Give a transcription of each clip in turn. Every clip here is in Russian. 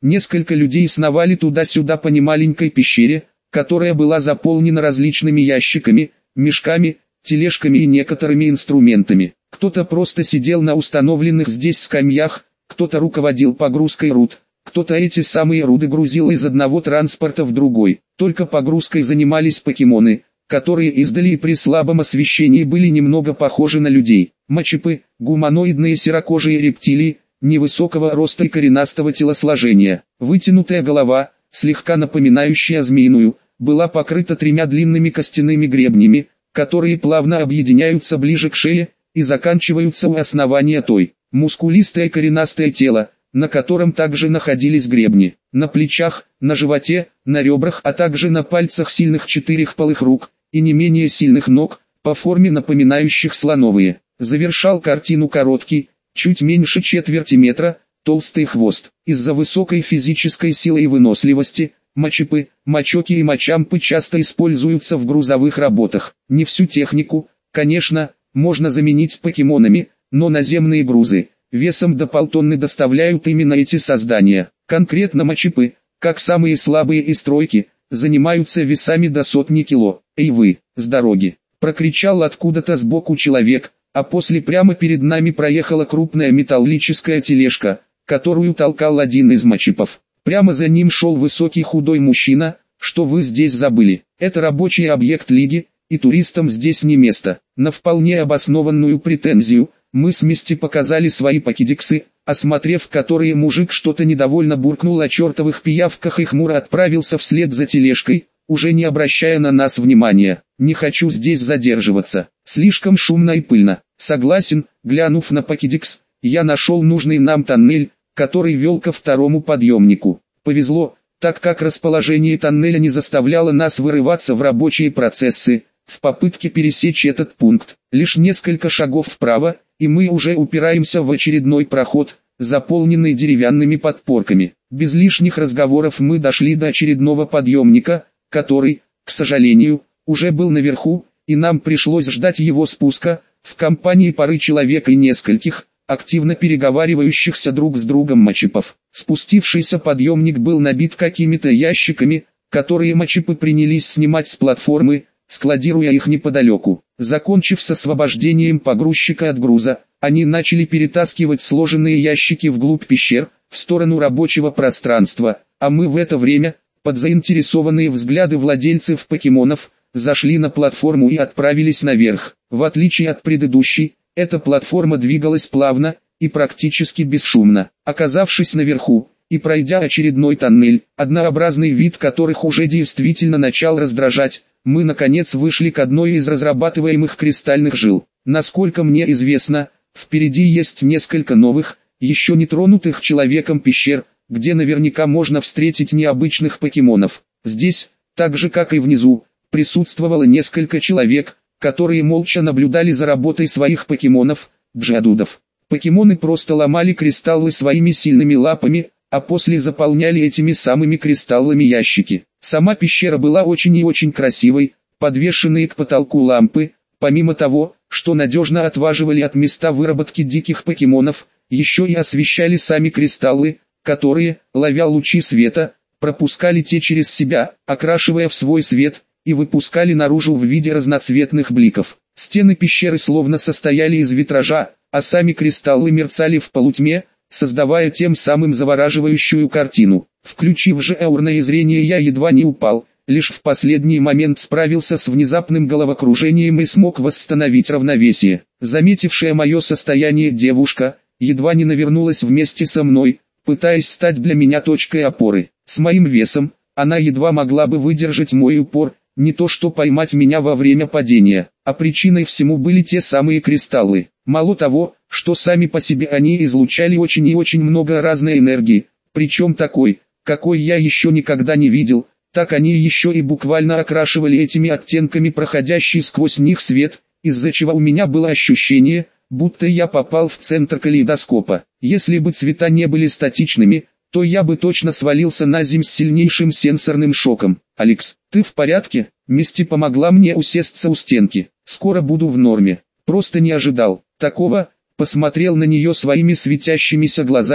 Несколько людей сновали туда-сюда по немаленькой пещере, которая была заполнена различными ящиками, мешками, тележками и некоторыми инструментами. Кто-то просто сидел на установленных здесь скамьях, кто-то руководил погрузкой руд, кто-то эти самые руды грузил из одного транспорта в другой. Только погрузкой занимались покемоны, которые издали и при слабом освещении были немного похожи на людей. Мачипы, гуманоидные серокожие рептилии, невысокого роста и коренастого телосложения. Вытянутая голова, слегка напоминающая змеиную, была покрыта тремя длинными костяными гребнями, которые плавно объединяются ближе к шее и заканчиваются у основания той. Мускулистое коренастое тело, на котором также находились гребни. На плечах, на животе, на ребрах, а также на пальцах сильных четырехпалых рук и не менее сильных ног, по форме напоминающих слоновые. Завершал картину короткий, чуть меньше четверти метра, толстый хвост. Из-за высокой физической силы и выносливости, мачипы, мачоки и мачампы часто используются в грузовых работах. Не всю технику, конечно, можно заменить покемонами, но наземные грузы, весом до полтонны доставляют именно эти создания. Конкретно мачипы, как самые слабые из тройки, занимаются весами до 100 кило. «Эй вы, с дороги!» — прокричал откуда-то сбоку человек, а после прямо перед нами проехала крупная металлическая тележка, которую толкал один из мачипов. Прямо за ним шел высокий худой мужчина. «Что вы здесь забыли? Это рабочий объект Лиги, и туристам здесь не место». На вполне обоснованную претензию, мы с Мисти показали свои покедиксы, осмотрев которые, мужик что-то недовольно буркнул о чертовых пиявках и хмуро отправился вслед за тележкой, уже не обращая на нас внимания. «Не хочу здесь задерживаться, слишком шумно и пыльно». «Согласен», глянув на покедикс, я нашел нужный нам тоннель, который вел ко второму подъемнику. Повезло, так как расположение тоннеля не заставляло нас вырываться в рабочие процессы, в попытке пересечь этот пункт. Лишь несколько шагов вправо, и мы уже упираемся в очередной проход, заполненный деревянными подпорками. Без лишних разговоров мы дошли до очередного подъемника, который, к сожалению, уже был наверху, и нам пришлось ждать его спуска, в компании пары человек и нескольких, активно переговаривающихся друг с другом мачипов. Спустившийся подъемник был набит какими-то ящиками, которые мачипы принялись снимать с платформы, складируя их неподалеку. Закончив с освобождением погрузчика от груза, они начали перетаскивать сложенные ящики вглубь пещер, в сторону рабочего пространства, а мы в это время, под заинтересованные взгляды владельцев покемонов, зашли на платформу и отправились наверх. В отличие от предыдущей, эта платформа двигалась плавно и практически бесшумно. Оказавшись наверху и пройдя очередной тоннель, однообразный вид которых уже действительно начал раздражать, мы наконец вышли к одной из разрабатываемых кристальных жил. Насколько мне известно, впереди есть несколько новых, еще не тронутых человеком пещер, где наверняка можно встретить необычных покемонов. Здесь, так же как и внизу, присутствовало несколько человек, которые молча наблюдали за работой своих покемонов, джадудов. Покемоны просто ломали кристаллы своими сильными лапами, а после заполняли этими самыми кристаллами ящики. Сама пещера была очень и очень красивой, подвешенные к потолку лампы, помимо того, что надежно отваживали от места выработки диких покемонов, еще и освещали сами кристаллы, которые, ловя лучи света, пропускали те через себя, окрашивая в свой свет, и выпускали наружу в виде разноцветных бликов. Стены пещеры словно состояли из витража, а сами кристаллы мерцали в полутьме, создавая тем самым завораживающую картину. Включив же аурное зрение, я едва не упал, лишь в последний момент справился с внезапным головокружением и смог восстановить равновесие. Заметившая мое состояние девушка, едва не навернулась вместе со мной, пытаясь стать для меня точкой опоры. С моим весом, она едва могла бы выдержать мой упор, не то что поймать меня во время падения, а причиной всему были те самые кристаллы. Мало того, что сами по себе они излучали очень и очень много разной энергии, причем такой, какой я еще никогда не видел, так они еще и буквально окрашивали этими оттенками проходящий сквозь них свет, из-за чего у меня было ощущение, будто я попал в центр калейдоскопа. Если бы цвета не были статичными, то я бы точно свалился на землю с сильнейшим сенсорным шоком. «Алекс, ты в порядке?» Мисти помогла мне усесться у стенки. «Скоро буду в норме». Просто не ожидал такого, посмотрел на нее своими светящимися глазами,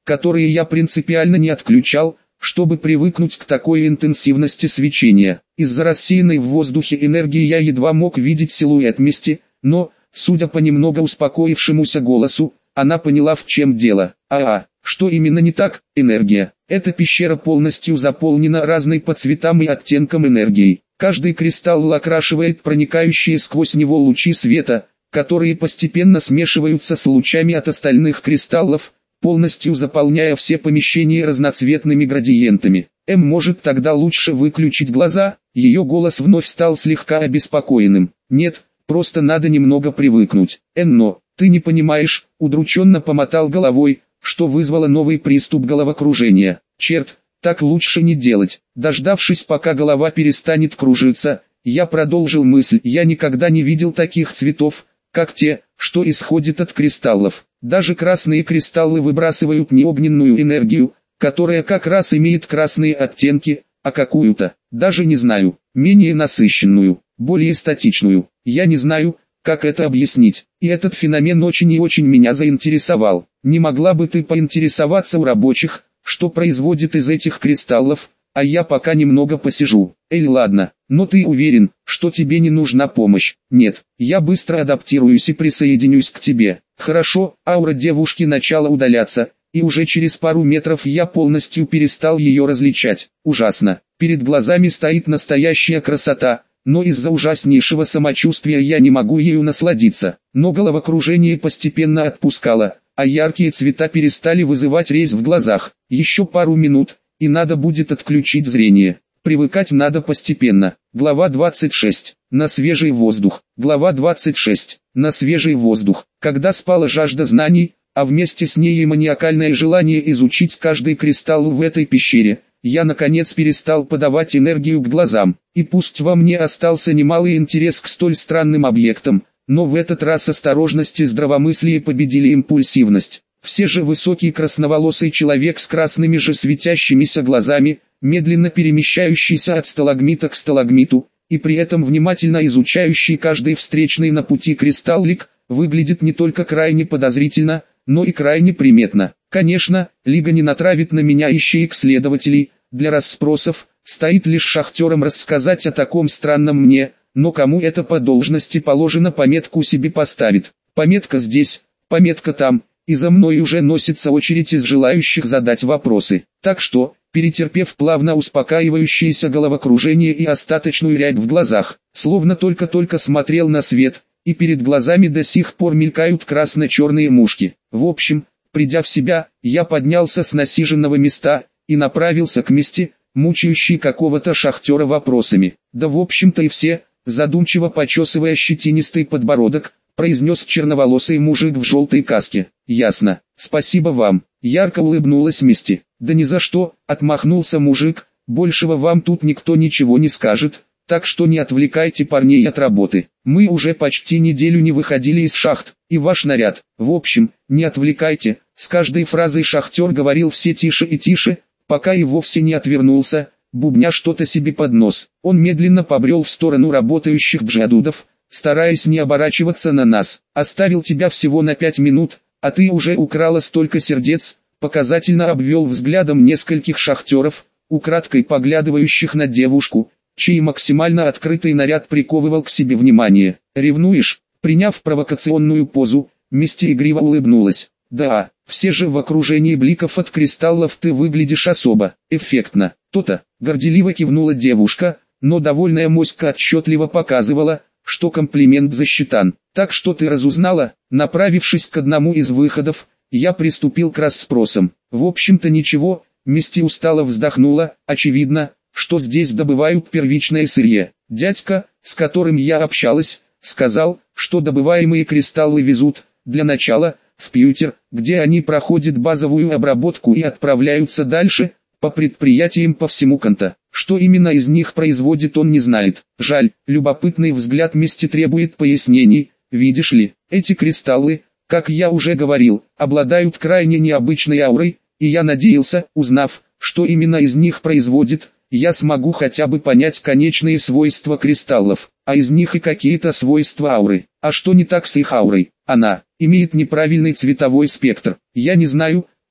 которые я принципиально не отключал, чтобы привыкнуть к такой интенсивности свечения. Из-за рассеянной в воздухе энергии я едва мог видеть силуэт Мисти, но, судя по немного успокоившемуся голосу, она поняла, в чем дело. Что именно не так? Энергия. Эта пещера полностью заполнена разной по цветам и оттенкам энергией. Каждый кристалл окрашивает проникающие сквозь него лучи света, которые постепенно смешиваются с лучами от остальных кристаллов, полностью заполняя все помещения разноцветными градиентами. Может, тогда лучше выключить глаза? Ее голос вновь стал слегка обеспокоенным. Нет, просто надо немного привыкнуть. Но, ты не понимаешь, удрученно помотал головой, что вызвало новый приступ головокружения. Черт, так лучше не делать. Дождавшись, пока голова перестанет кружиться, я продолжил мысль. Я никогда не видел таких цветов, как те, что исходят от кристаллов. Даже красные кристаллы выбрасывают не огненную энергию, которая как раз имеет красные оттенки, а какую-то, даже не знаю, менее насыщенную, более статичную. Я не знаю, как это объяснить, и этот феномен очень и очень меня заинтересовал. Не могла бы ты поинтересоваться у рабочих, что производит из этих кристаллов, а я пока немного посижу. Ладно, но ты уверен, что тебе не нужна помощь? Нет, я быстро адаптируюсь и присоединюсь к тебе. Хорошо, аура девушки начала удаляться, и уже через пару метров я полностью перестал ее различать. Ужасно, перед глазами стоит настоящая красота, но из-за ужаснейшего самочувствия я не могу ею насладиться. Но головокружение постепенно отпускало, а яркие цвета перестали вызывать резь в глазах. Еще пару минут, и надо будет отключить зрение. Привыкать надо постепенно. Глава 26. На свежий воздух. Глава 26. На свежий воздух. Когда спала жажда знаний, а вместе с ней и маниакальное желание изучить каждый кристалл в этой пещере, я наконец перестал подавать энергию к глазам. И пусть во мне остался немалый интерес к столь странным объектам, но в этот раз осторожность и здравомыслие победили импульсивность. Все же высокий красноволосый человек с красными же светящимися глазами, медленно перемещающийся от сталагмита к сталагмиту, и при этом внимательно изучающий каждый встречный на пути кристаллик, выглядит не только крайне подозрительно, но и крайне приметно. Конечно, Лига не натравит на меня ищеек-следователей, для расспросов, стоит лишь шахтерам рассказать о таком странном мне, но кому это по должности положено пометку себе поставит. Пометка здесь, пометка там, и за мной уже носится очередь из желающих задать вопросы. Так что, перетерпев плавно успокаивающееся головокружение и остаточную рябь в глазах, словно только-только смотрел на свет, и перед глазами до сих пор мелькают красно-черные мушки. В общем, придя в себя, я поднялся с насиженного места и направился к Мисти, мучающей какого-то шахтера вопросами. Да в общем-то и все, задумчиво почесывая щетинистый подбородок, произнес черноволосый мужик в желтой каске. Ясно, спасибо вам. Ярко улыбнулась Мисти. Да ни за что, отмахнулся мужик, большего вам тут никто ничего не скажет, так что не отвлекайте парней от работы. Мы уже почти неделю не выходили из шахт, и ваш наряд. В общем, не отвлекайте. С каждой фразой шахтер говорил все тише и тише, пока и вовсе не отвернулся, бубня что-то себе под нос. Он медленно побрел в сторону работающих бжадудов, стараясь не оборачиваться на нас. Оставил тебя всего на 5 минут, а ты уже украла столько сердец, показательно обвел взглядом нескольких шахтеров, украдкой поглядывающих на девушку, чей максимально открытый наряд приковывал к себе внимание. Ревнуешь? Приняв провокационную позу, Мисти игриво улыбнулась. Да, все же в окружении бликов от кристаллов ты выглядишь особо эффектно. То-то, горделиво кивнула девушка, но довольная моська отчетливо показывала, что комплимент засчитан. Так что ты разузнала? Направившись к одному из выходов, я приступил к расспросам. В общем-то ничего, Мисти устало вздохнула, очевидно, что здесь добывают первичное сырье. Дядька, с которым я общалась, сказал, что добываемые кристаллы везут, для начала, в Пьютер, где они проходят базовую обработку и отправляются дальше, по предприятиям по всему Канта. Что именно из них производит, он не знает. Жаль, любопытный взгляд Мисти требует пояснений. Видишь ли, эти кристаллы, как я уже говорил, обладают крайне необычной аурой, и я надеялся, узнав, что именно из них производит, я смогу хотя бы понять конечные свойства кристаллов, а из них и какие-то свойства ауры. А что не так с их аурой? Она имеет неправильный цветовой спектр. Я не знаю,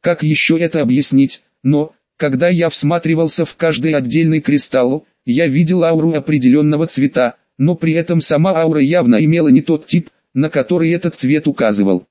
Как еще это объяснить? Но, когда я всматривался в каждый отдельный кристалл, я видел ауру определенного цвета, но при этом сама аура явно имела не тот тип, на который этот цвет указывал.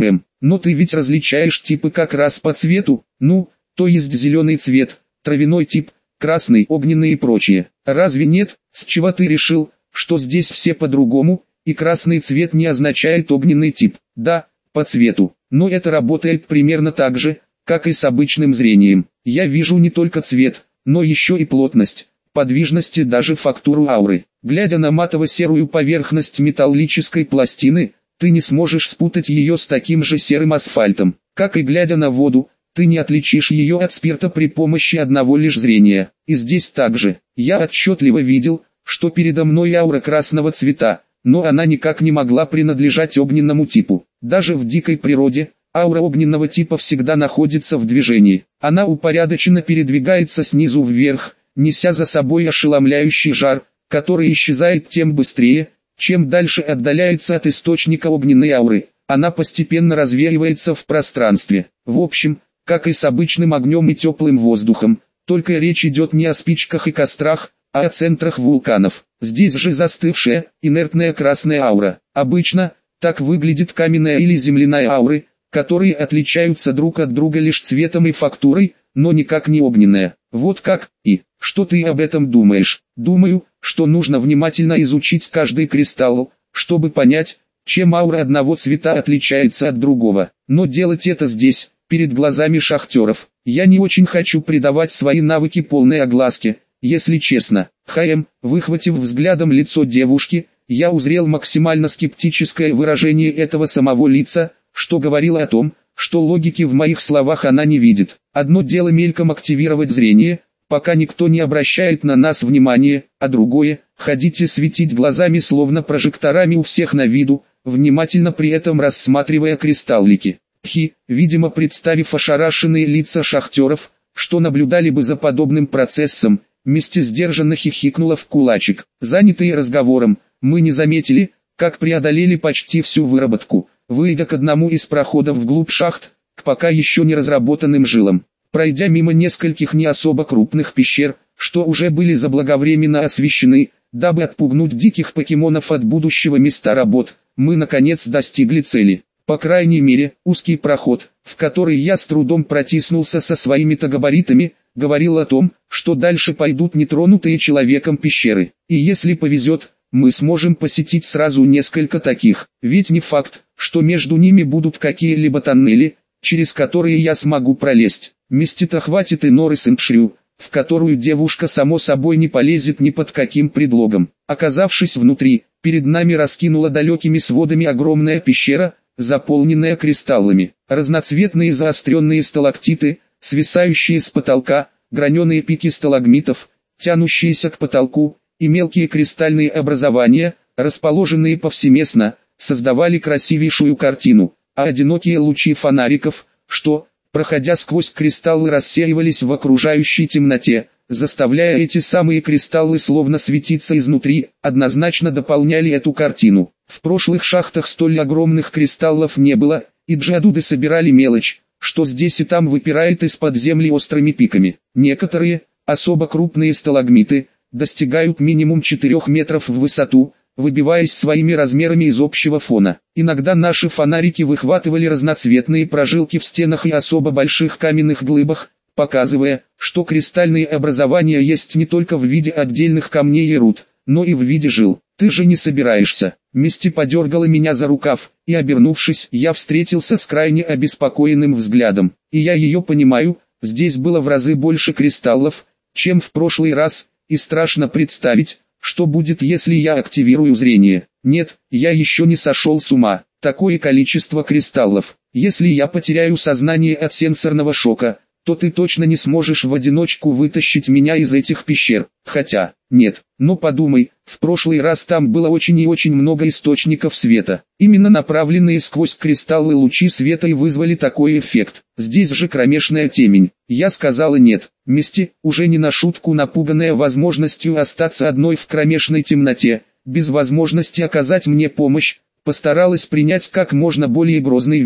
Но ты ведь различаешь типы как раз по цвету, ну, то есть зеленый цвет, травяной тип, красный, огненный и прочее. Разве нет? С чего ты решил, что здесь все по-другому, и красный цвет не означает огненный тип? Да, по цвету, но это работает примерно так же, как и с обычным зрением. Я вижу не только цвет, но еще и плотность, подвижность и даже фактуру ауры. Глядя на матово-серую поверхность металлической пластины, ты не сможешь спутать ее с таким же серым асфальтом. Как и глядя на воду, ты не отличишь ее от спирта при помощи одного лишь зрения. И здесь также. Я отчетливо видел, что передо мной аура красного цвета, но она никак не могла принадлежать огненному типу. Даже в дикой природе, аура огненного типа всегда находится в движении. Она упорядоченно передвигается снизу вверх, неся за собой ошеломляющий жар, который исчезает тем быстрее, чем дальше отдаляется от источника огненной ауры. Она постепенно развеивается в пространстве. В общем, как и с обычным огнем и теплым воздухом, только речь идет не о спичках и кострах, а о центрах вулканов. Здесь же застывшая, инертная красная аура. Обычно, так выглядит каменная или земляная ауры, которые отличаются друг от друга лишь цветом и фактурой, но никак не огненная. Вот как, и, что ты об этом думаешь? Думаю, что нужно внимательно изучить каждый кристалл, чтобы понять, чем аура одного цвета отличается от другого. Но делать это здесь, перед глазами шахтеров, я не очень хочу придавать свои навыки полной огласке, если честно. Выхватив взглядом лицо девушки, я узрел максимально скептическое выражение этого самого лица, что говорило о том, что логики в моих словах она не видит. Одно дело мельком активировать зрение, пока никто не обращает на нас внимания, а другое – ходить и светить глазами словно прожекторами у всех на виду, внимательно при этом рассматривая кристаллики. Видимо, представив ошарашенные лица шахтеров, что наблюдали бы за подобным процессом, Мисти сдержанно хихикнула в кулачик. Занятые разговором, мы не заметили, как преодолели почти всю выработку, выйдя к одному из проходов вглубь шахт, к пока еще не разработанным жилам. Пройдя мимо нескольких не особо крупных пещер, что уже были заблаговременно освещены, дабы отпугнуть диких покемонов от будущего места работ, мы наконец достигли цели. По крайней мере, узкий проход, в который я с трудом протиснулся со своими-то габаритами, говорил о том, что дальше пойдут нетронутые человеком пещеры. И если повезет, мы сможем посетить сразу несколько таких, ведь не факт, что между ними будут какие-либо тоннели, через которые я смогу пролезть. Мисти-то хватит и норы Сэмпшрю, в которую девушка само собой не полезет ни под каким предлогом. Оказавшись внутри, перед нами раскинула далекими сводами огромная пещера, заполненная кристаллами. Разноцветные заостренные сталактиты, свисающие с потолка, граненые пики сталагмитов, тянущиеся к потолку, и мелкие кристальные образования, расположенные повсеместно, создавали красивейшую картину, а одинокие лучи фонариков, что, проходя сквозь кристаллы, рассеивались в окружающей темноте, заставляя эти самые кристаллы словно светиться изнутри, однозначно дополняли эту картину. В прошлых шахтах столь огромных кристаллов не было, и джадуды собирали мелочь, что здесь и там выпирает из-под земли острыми пиками. Некоторые, особо крупные сталагмиты, достигают минимум 4 метров в высоту, выбиваясь своими размерами из общего фона. Иногда наши фонарики выхватывали разноцветные прожилки в стенах и особо больших каменных глыбах, показывая, что кристальные образования есть не только в виде отдельных камней и руд, но и в виде жил. «Ты же не собираешься?» Мисти подергала меня за рукав, и обернувшись, я встретился с крайне обеспокоенным взглядом. И я ее понимаю, здесь было в разы больше кристаллов, чем в прошлый раз, и страшно представить, что будет, если я активирую зрение. Нет, я еще не сошел с ума. Такое количество кристаллов. Если я потеряю сознание от сенсорного шока, то ты точно не сможешь в одиночку вытащить меня из этих пещер. Хотя, нет, но подумай, в прошлый раз там было очень и очень много источников света. Именно направленные сквозь кристаллы лучи света и вызвали такой эффект. Здесь же кромешная темень. Я сказала нет. Мисти, уже не на шутку напуганная возможностью остаться одной в кромешной темноте, без возможности оказать мне помощь, постаралась принять как можно более грозный вид,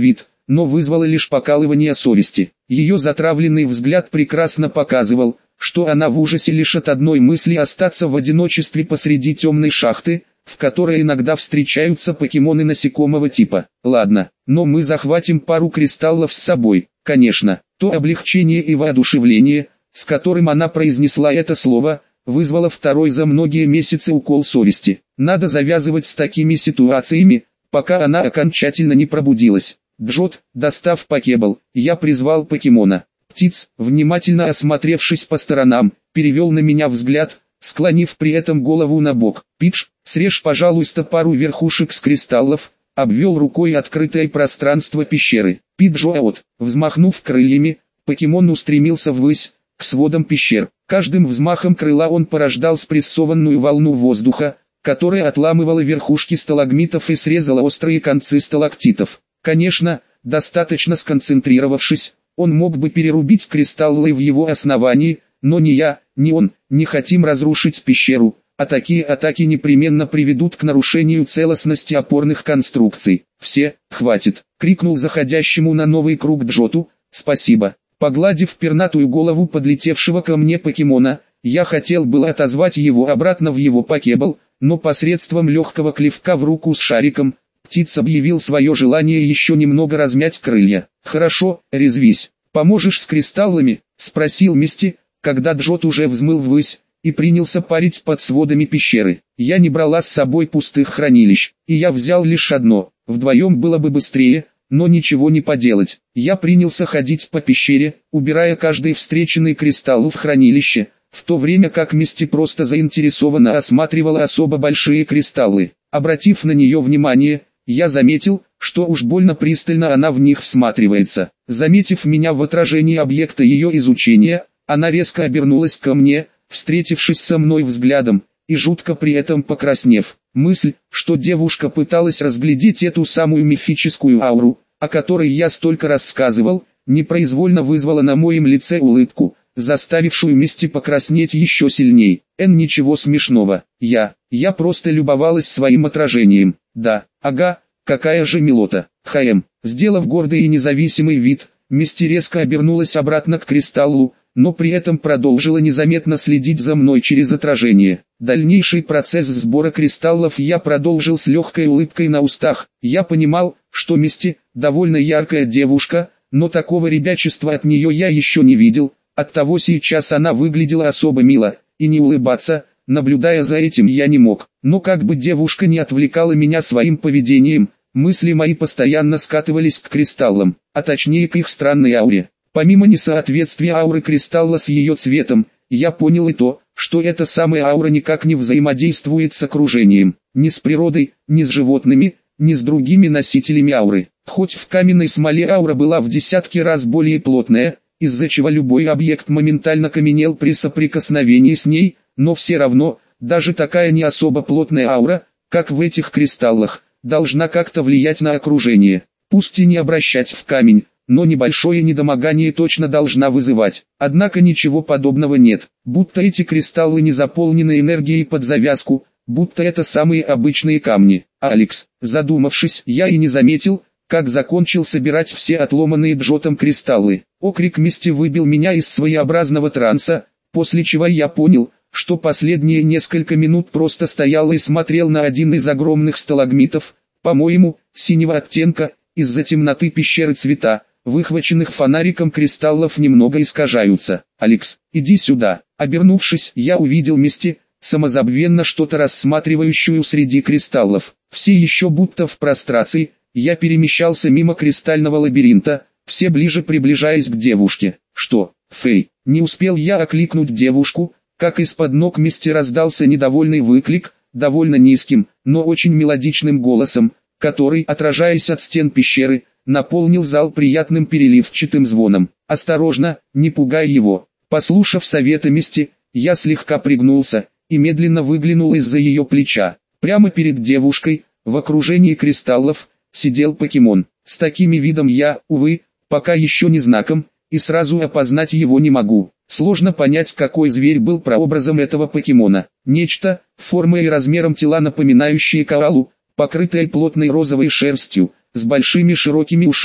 но вызвало лишь покалывание совести. Ее затравленный взгляд прекрасно показывал, что она в ужасе лишь от одной мысли остаться в одиночестве посреди темной шахты, в которой иногда встречаются покемоны насекомого типа. Ладно, но мы захватим пару кристаллов с собой, конечно. То облегчение и воодушевление, с которым она произнесла это слово, вызвало второй за многие месяцы укол совести. Надо завязывать с такими ситуациями, пока она окончательно не пробудилась. Джот, достав покебл, я призвал покемона. Птиц, внимательно осмотревшись по сторонам, перевел на меня взгляд, склонив при этом голову на бок. Пидж, срежь, пожалуйста, пару верхушек с кристаллов, обвел рукой открытое пространство пещеры. Пиджоот, взмахнув крыльями, покемон устремился ввысь, к сводам пещер. Каждым взмахом крыла он порождал спрессованную волну воздуха, которая отламывала верхушки сталагмитов и срезала острые концы сталактитов. Конечно, достаточно сконцентрировавшись, он мог бы перерубить кристаллы в его основании, но ни я, ни он не хотим разрушить пещеру, а такие атаки непременно приведут к нарушению целостности опорных конструкций. «Все, хватит!» — крикнул заходящему на новый круг Джоту. «Спасибо!» Погладив пернатую голову подлетевшего ко мне покемона, я хотел было отозвать его обратно в его покебл, но посредством легкого клевка в руку с шариком, птиц объявил свое желание еще немного размять крылья. «Хорошо, резвись. Поможешь с кристаллами?» — спросил Мисти, когда Джот уже взмыл ввысь и принялся парить под сводами пещеры. Я не брала с собой пустых хранилищ, и я взял лишь одно. Вдвоем было бы быстрее, но ничего не поделать. Я принялся ходить по пещере, убирая каждый встреченный кристалл в хранилище, в то время как Мисти просто заинтересованно осматривала особо большие кристаллы. Обратив на нее внимание, я заметил, что уж больно пристально она в них всматривается. Заметив меня в отражении объекта ее изучения, она резко обернулась ко мне, встретившись со мной взглядом, и жутко при этом покраснев. Мысль, что девушка пыталась разглядеть эту самую мифическую ауру, о которой я столько рассказывал, непроизвольно вызвала на моем лице улыбку, заставившую Мисти покраснеть еще сильней. Ничего смешного, я просто любовалась своим отражением. Да, ага, какая же милота. Сделав гордый и независимый вид, Мисти резко обернулась обратно к кристаллу, но при этом продолжила незаметно следить за мной через отражение. Дальнейший процесс сбора кристаллов я продолжил с легкой улыбкой на устах. Я понимал, что Мисти довольно яркая девушка, но такого ребячества от нее я еще не видел, оттого сейчас она выглядела особо мило, и не улыбаться, наблюдая за этим, я не мог. Но как бы девушка не отвлекала меня своим поведением, мысли мои постоянно скатывались к кристаллам, а точнее к их странной ауре. Помимо несоответствия ауры кристалла с ее цветом, я понял и то, что эта самая аура никак не взаимодействует с окружением, ни с природой, ни с животными, ни с другими носителями ауры. Хоть в каменной смоле аура была в десятки раз более плотная, из-за чего любой объект моментально каменел при соприкосновении с ней, но все равно, даже такая не особо плотная аура, как в этих кристаллах, должна как-то влиять на окружение. Пусть и не обращать в камень, но небольшое недомогание точно должна вызывать. Однако ничего подобного нет, будто эти кристаллы не заполнены энергией под завязку, будто это самые обычные камни. Алекс, задумавшись, я и не заметил, как закончил собирать все отломанные Джотом кристаллы. Окрик Мисти выбил меня из своеобразного транса, после чего я понял, что последние несколько минут просто стоял и смотрел на один из огромных сталагмитов, по-моему, синего оттенка. Из-за темноты пещеры цвета, выхваченных фонариком кристаллов, немного искажаются. «Алекс, иди сюда». Обернувшись, я увидел Мисти, самозабвенно что-то рассматривающую среди кристаллов. Все еще будто в прострации, я перемещался мимо кристального лабиринта, все ближе приближаясь к девушке. «Что, Фэй?» Не успел я окликнуть девушку, как из-под ног Мисти раздался недовольный выклик, довольно низким, но очень мелодичным голосом, который, отражаясь от стен пещеры, наполнил зал приятным переливчатым звоном. «Осторожно, не пугай его». Послушав совета Мисти, я слегка пригнулся и медленно выглянул из-за ее плеча. Прямо перед девушкой, в окружении кристаллов, сидел покемон. С таким видом я, увы, пока еще не знаком, и сразу опознать его не могу. Сложно понять, какой зверь был прообразом этого покемона. Нечто, формой и размером тела напоминающее коалу, покрытое плотной розовой шерстью, с большими широкими ушами,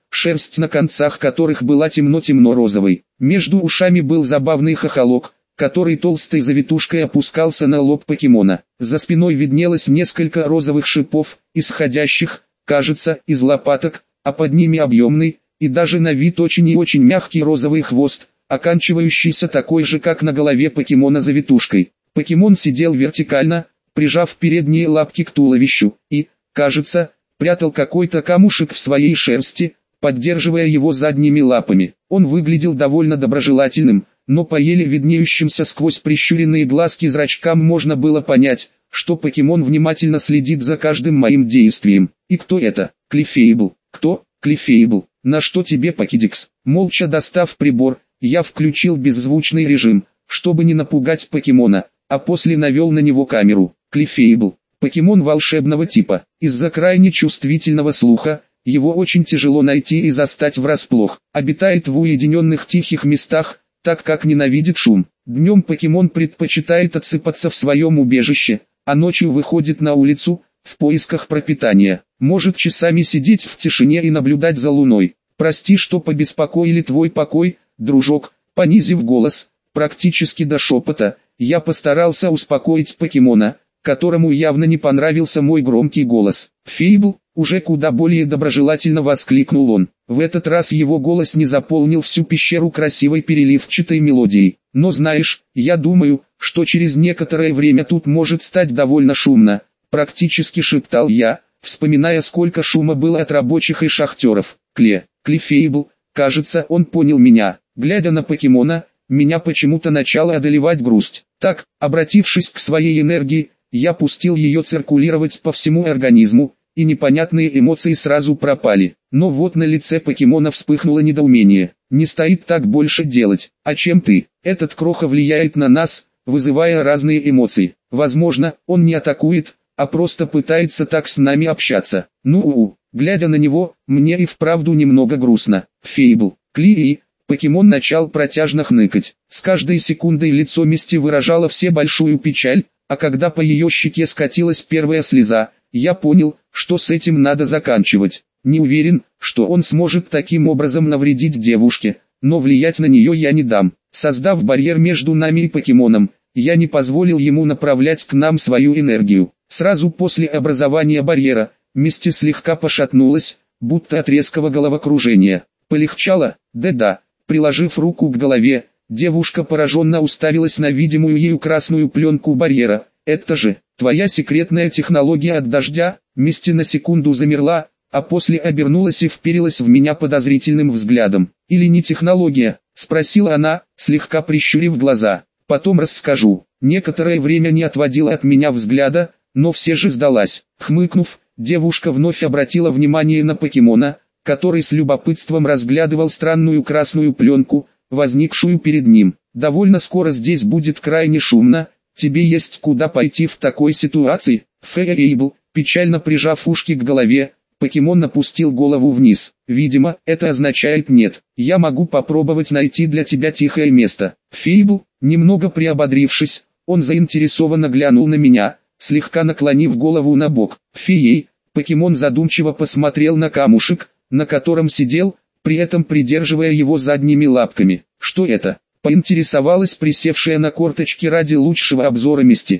шерсть на концах которых была темно-темно розовой. Между ушами был забавный хохолок, который толстой завитушкой опускался на лоб покемона. За спиной виднелось несколько розовых шипов, исходящих, кажется, из лопаток, а под ними объемный, и даже на вид очень и очень мягкий розовый хвост, оканчивающийся такой же как на голове покемона завитушкой. Покемон сидел вертикально, прижав передние лапки к туловищу, и, кажется, прятал какой-то камушек в своей шерсти, поддерживая его задними лапами. Он выглядел довольно доброжелательным, но по еле виднеющимся сквозь прищуренные глазки зрачкам можно было понять, что покемон внимательно следит за каждым моим действием. И кто это? Клиффейбл. Кто? Клиффейбл. На что тебе, Покедикс? Молча достав прибор, я включил беззвучный режим, чтобы не напугать покемона, а после навел на него камеру. Клиффейбл. Покемон волшебного типа. Из-за крайне чувствительного слуха, его очень тяжело найти и застать врасплох. Обитает в уединенных тихих местах, так как ненавидит шум. Днем покемон предпочитает отсыпаться в своем убежище, а ночью выходит на улицу, в поисках пропитания. Может часами сидеть в тишине и наблюдать за луной. Прости, что побеспокоили твой покой, дружок. Понизив голос, практически до шепота, я постарался успокоить покемона, которому явно не понравился мой громкий голос. «Фейбл», уже куда более доброжелательно воскликнул он. В этот раз его голос не заполнил всю пещеру красивой переливчатой мелодией. «Но знаешь, я думаю, что через некоторое время тут может стать довольно шумно», практически шептал я, вспоминая, сколько шума было от рабочих и шахтеров. Клиффейбл, кажется, он понял меня. Глядя на покемона, меня почему-то начала одолевать грусть. Так, обратившись к своей энергии, я пустил ее циркулировать по всему организму, и непонятные эмоции сразу пропали. Но вот на лице покемона вспыхнуло недоумение. Не стоит так больше делать. А чем ты? Этот кроха влияет на нас, вызывая разные эмоции. Возможно, он не атакует, а просто пытается так с нами общаться. Глядя на него, мне и вправду немного грустно. Фейбл, покемон начал протяжно хныкать. С каждой секундой лицо Мисти выражало все большую печаль, а когда по ее щеке скатилась первая слеза, я понял, что с этим надо заканчивать. Не уверен, что он сможет таким образом навредить девушке, но влиять на нее я не дам. Создав барьер между нами и покемоном, я не позволил ему направлять к нам свою энергию. Сразу после образования барьера, Мисти слегка пошатнулась, будто от резкого головокружения. Полегчало? Да. Приложив руку к голове, девушка пораженно уставилась на видимую ею красную пленку барьера. «Это же, твоя секретная технология от дождя?» Мисти на секунду замерла, а после обернулась и вперилась в меня подозрительным взглядом. «Или не технология?» – спросила она, слегка прищурив глаза. «Потом расскажу». Некоторое время не отводила от меня взгляда, но все же сдалась. Хмыкнув, девушка вновь обратила внимание на покемона, который с любопытством разглядывал странную красную пленку, возникшую перед ним. «Довольно скоро здесь будет крайне шумно, тебе есть куда пойти в такой ситуации?» Фейбл, печально прижав ушки к голове, покемон опустил голову вниз. «Видимо, это означает нет. Я могу попробовать найти для тебя тихое место». Фейбл, немного приободрившись, он заинтересованно глянул на меня, слегка наклонив голову на бок. Покемон задумчиво посмотрел на камушек, на котором сидел, при этом придерживая его задними лапками. «Что это?» – поинтересовалась присевшая на корточки ради лучшего обзора Мисти.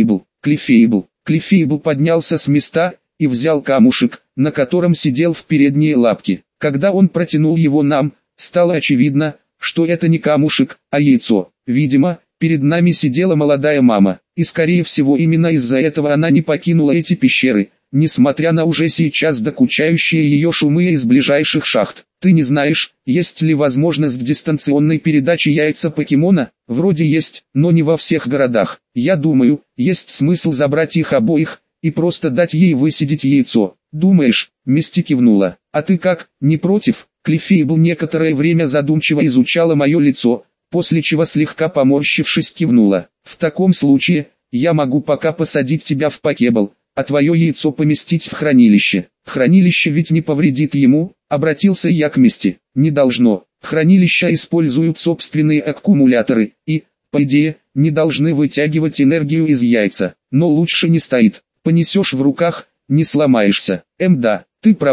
Клиффейбл поднялся с места и взял камушек, на котором сидел в передние лапки. Когда он протянул его нам, стало очевидно, что это не камушек, а яйцо. Видимо, перед нами сидела молодая мама, и скорее всего именно из-за этого она не покинула эти пещеры, несмотря на уже сейчас докучающие ее шумы из ближайших шахт. «Ты не знаешь, есть ли возможность дистанционной передачи яйца покемона?» «Вроде есть, но не во всех городах. Я думаю, есть смысл забрать их обоих, и просто дать ей высидеть яйцо». «Думаешь?» – Мисти кивнула. «А ты как, не против?» Клиффейбл некоторое время задумчиво изучала мое лицо, после чего слегка поморщившись кивнула. «В таком случае, я могу пока посадить тебя в покебл, а твое яйцо поместить в хранилище. Хранилище ведь не повредит ему?» Обратился я к Мисти. «Не должно. Хранилища используют собственные аккумуляторы и, по идее, не должны вытягивать энергию из яйца. Но лучше не стоит. Понесешь в руках, не сломаешься». Да, ты права.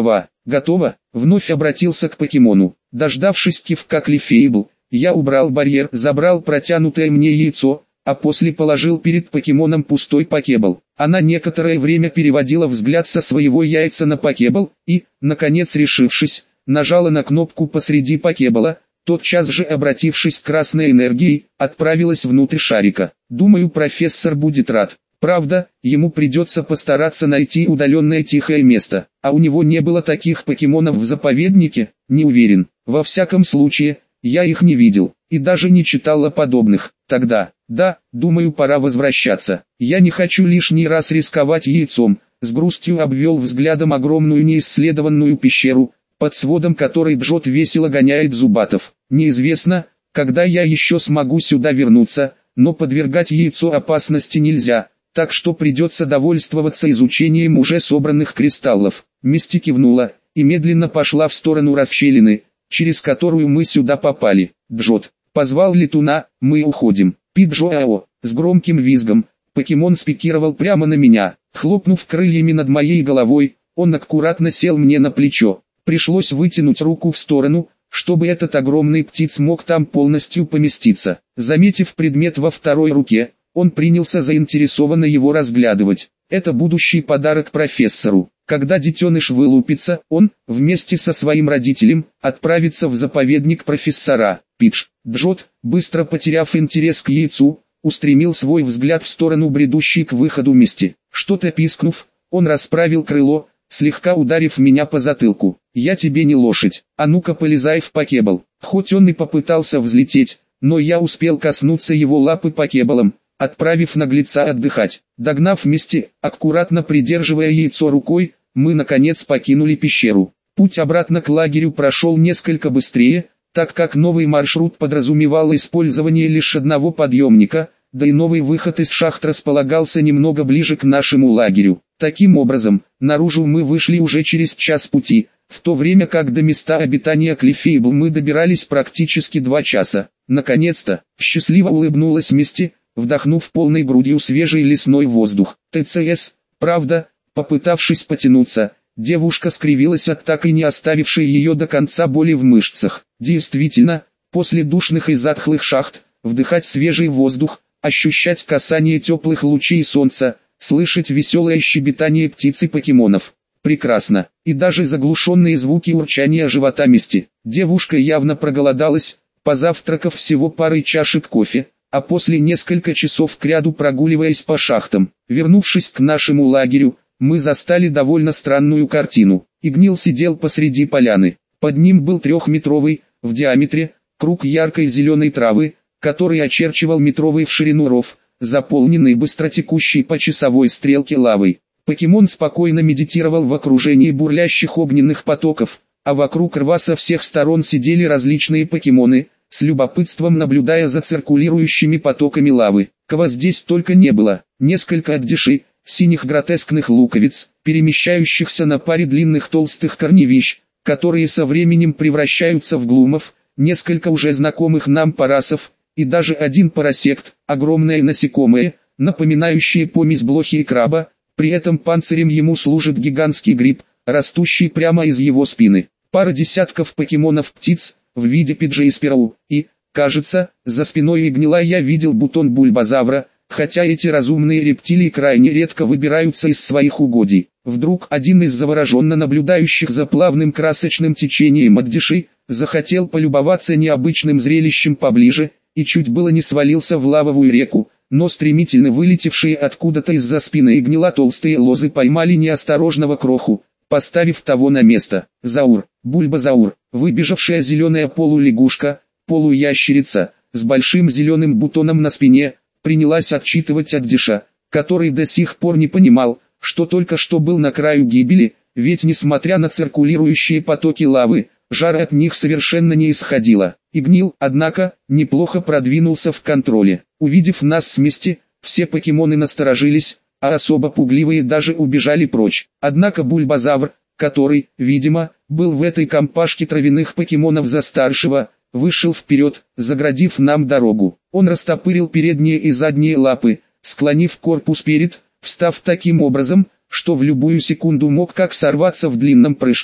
Готово, вновь обратился к покемону. Дождавшись кивка Клиффейбл, я убрал барьер, забрал протянутое мне яйцо, а после положил перед покемоном пустой покебл. Она некоторое время переводила взгляд со своего яйца на покебл и, наконец решившись, нажала на кнопку посреди покебла, тотчас же обратившись к красной энергии, отправилась внутрь шарика. Думаю, профессор будет рад. Правда, ему придется постараться найти удаленное тихое место, а у него не было таких покемонов в заповеднике, не уверен. Во всяком случае, я их не видел, и даже не читал о подобных. Тогда, да, думаю, пора возвращаться. Я не хочу лишний раз рисковать яйцом. С грустью обвел взглядом огромную неисследованную пещеру, под сводом которой Джот весело гоняет зубатов. Неизвестно, когда я еще смогу сюда вернуться, но подвергать яйцо опасности нельзя, так что придется довольствоваться изучением уже собранных кристаллов. Мисти кивнула и медленно пошла в сторону расщелины, через которую мы сюда попали. Джот позвал летуна, мы уходим. Пиджоао, с громким визгом, покемон спикировал прямо на меня. Хлопнув крыльями над моей головой, он аккуратно сел мне на плечо. Пришлось вытянуть руку в сторону, чтобы этот огромный птиц мог там полностью поместиться. Заметив предмет во второй руке, он принялся заинтересованно его разглядывать. Это будущий подарок профессору. Когда детеныш вылупится, он, вместе со своим родителем, отправится в заповедник профессора. Пидж. Джот, быстро потеряв интерес к яйцу, устремил свой взгляд в сторону бредущей к выходу Мисти. Что-то пискнув, он расправил крыло, слегка ударив меня по затылку. «Я тебе не лошадь, а ну-ка полезай в покебл». Хоть он и попытался взлететь, но я успел коснуться его лапы покеблом, отправив наглеца отдыхать. Догнав Мисти, аккуратно придерживая яйцо рукой, мы наконец покинули пещеру. Путь обратно к лагерю прошел несколько быстрее, так как новый маршрут подразумевал использование лишь одного подъемника, да и новый выход из шахт располагался немного ближе к нашему лагерю. Таким образом, наружу мы вышли уже через час пути, в то время как до места обитания Клиффейбл мы добирались практически 2 часа. Наконец-то, счастливо улыбнулась Мисти, вдохнув полной грудью свежий лесной воздух. ТЦС, правда, попытавшись потянуться, девушка скривилась от так и не оставившей ее до конца боли в мышцах. Действительно, после душных и затхлых шахт, вдыхать свежий воздух, ощущать касание теплых лучей солнца, слышать веселое щебетание птиц и покемонов. Прекрасно. И даже заглушенные звуки урчания живота Мисти. Девушка явно проголодалась, позавтракав всего парой чашек кофе, а после несколько часов кряду прогуливаясь по шахтам. Вернувшись к нашему лагерю, мы застали довольно странную картину. Игнил сидел посреди поляны. Под ним был 3-метровый, в диаметре, круг яркой зеленой травы, который очерчивал метровый в ширину ров, заполненный быстротекущей по часовой стрелке лавой. Покемон спокойно медитировал в окружении бурлящих огненных потоков, а вокруг рва со всех сторон сидели различные покемоны, с любопытством наблюдая за циркулирующими потоками лавы. Кого здесь только не было. Несколько отдышей, синих гротескных луковиц, перемещающихся на паре длинных толстых корневищ, которые со временем превращаются в глумов, несколько уже знакомых нам парасов, и даже один парасект, огромное насекомое, напоминающее помесь блохи и краба, при этом панцирем ему служит гигантский гриб, растущий прямо из его спины. Пара десятков покемонов-птиц, в виде Пиджа и Спироу, и, кажется, за спиной Игнила я видел бутон бульбазавра, хотя эти разумные рептилии крайне редко выбираются из своих угодий. Вдруг один из завороженно наблюдающих за плавным красочным течением отдышей, захотел полюбоваться необычным зрелищем поближе, и чуть было не свалился в лавовую реку, но стремительно вылетевшие откуда-то из-за спины Игнила толстые лозы поймали неосторожного кроху, поставив того на место. Заур, Бульбазаур, выбежавшая зеленая полулягушка, полуящерица, с большим зеленым бутоном на спине, принялась отчитывать отдыша, который до сих пор не понимал, что только что был на краю гибели, ведь несмотря на циркулирующие потоки лавы, жар от них совершенно не исходило. Игнил, однако, неплохо продвинулся в контроле. Увидев нас с Мисти, все покемоны насторожились, а особо пугливые даже убежали прочь. Однако Бульбазавр, который, видимо, был в этой компашке травяных покемонов за старшего, вышел вперед, заградив нам дорогу. Он растопырил передние и задние лапы, склонив корпус перед, встав таким образом, что в любую секунду мог как сорваться в длинном прыжке,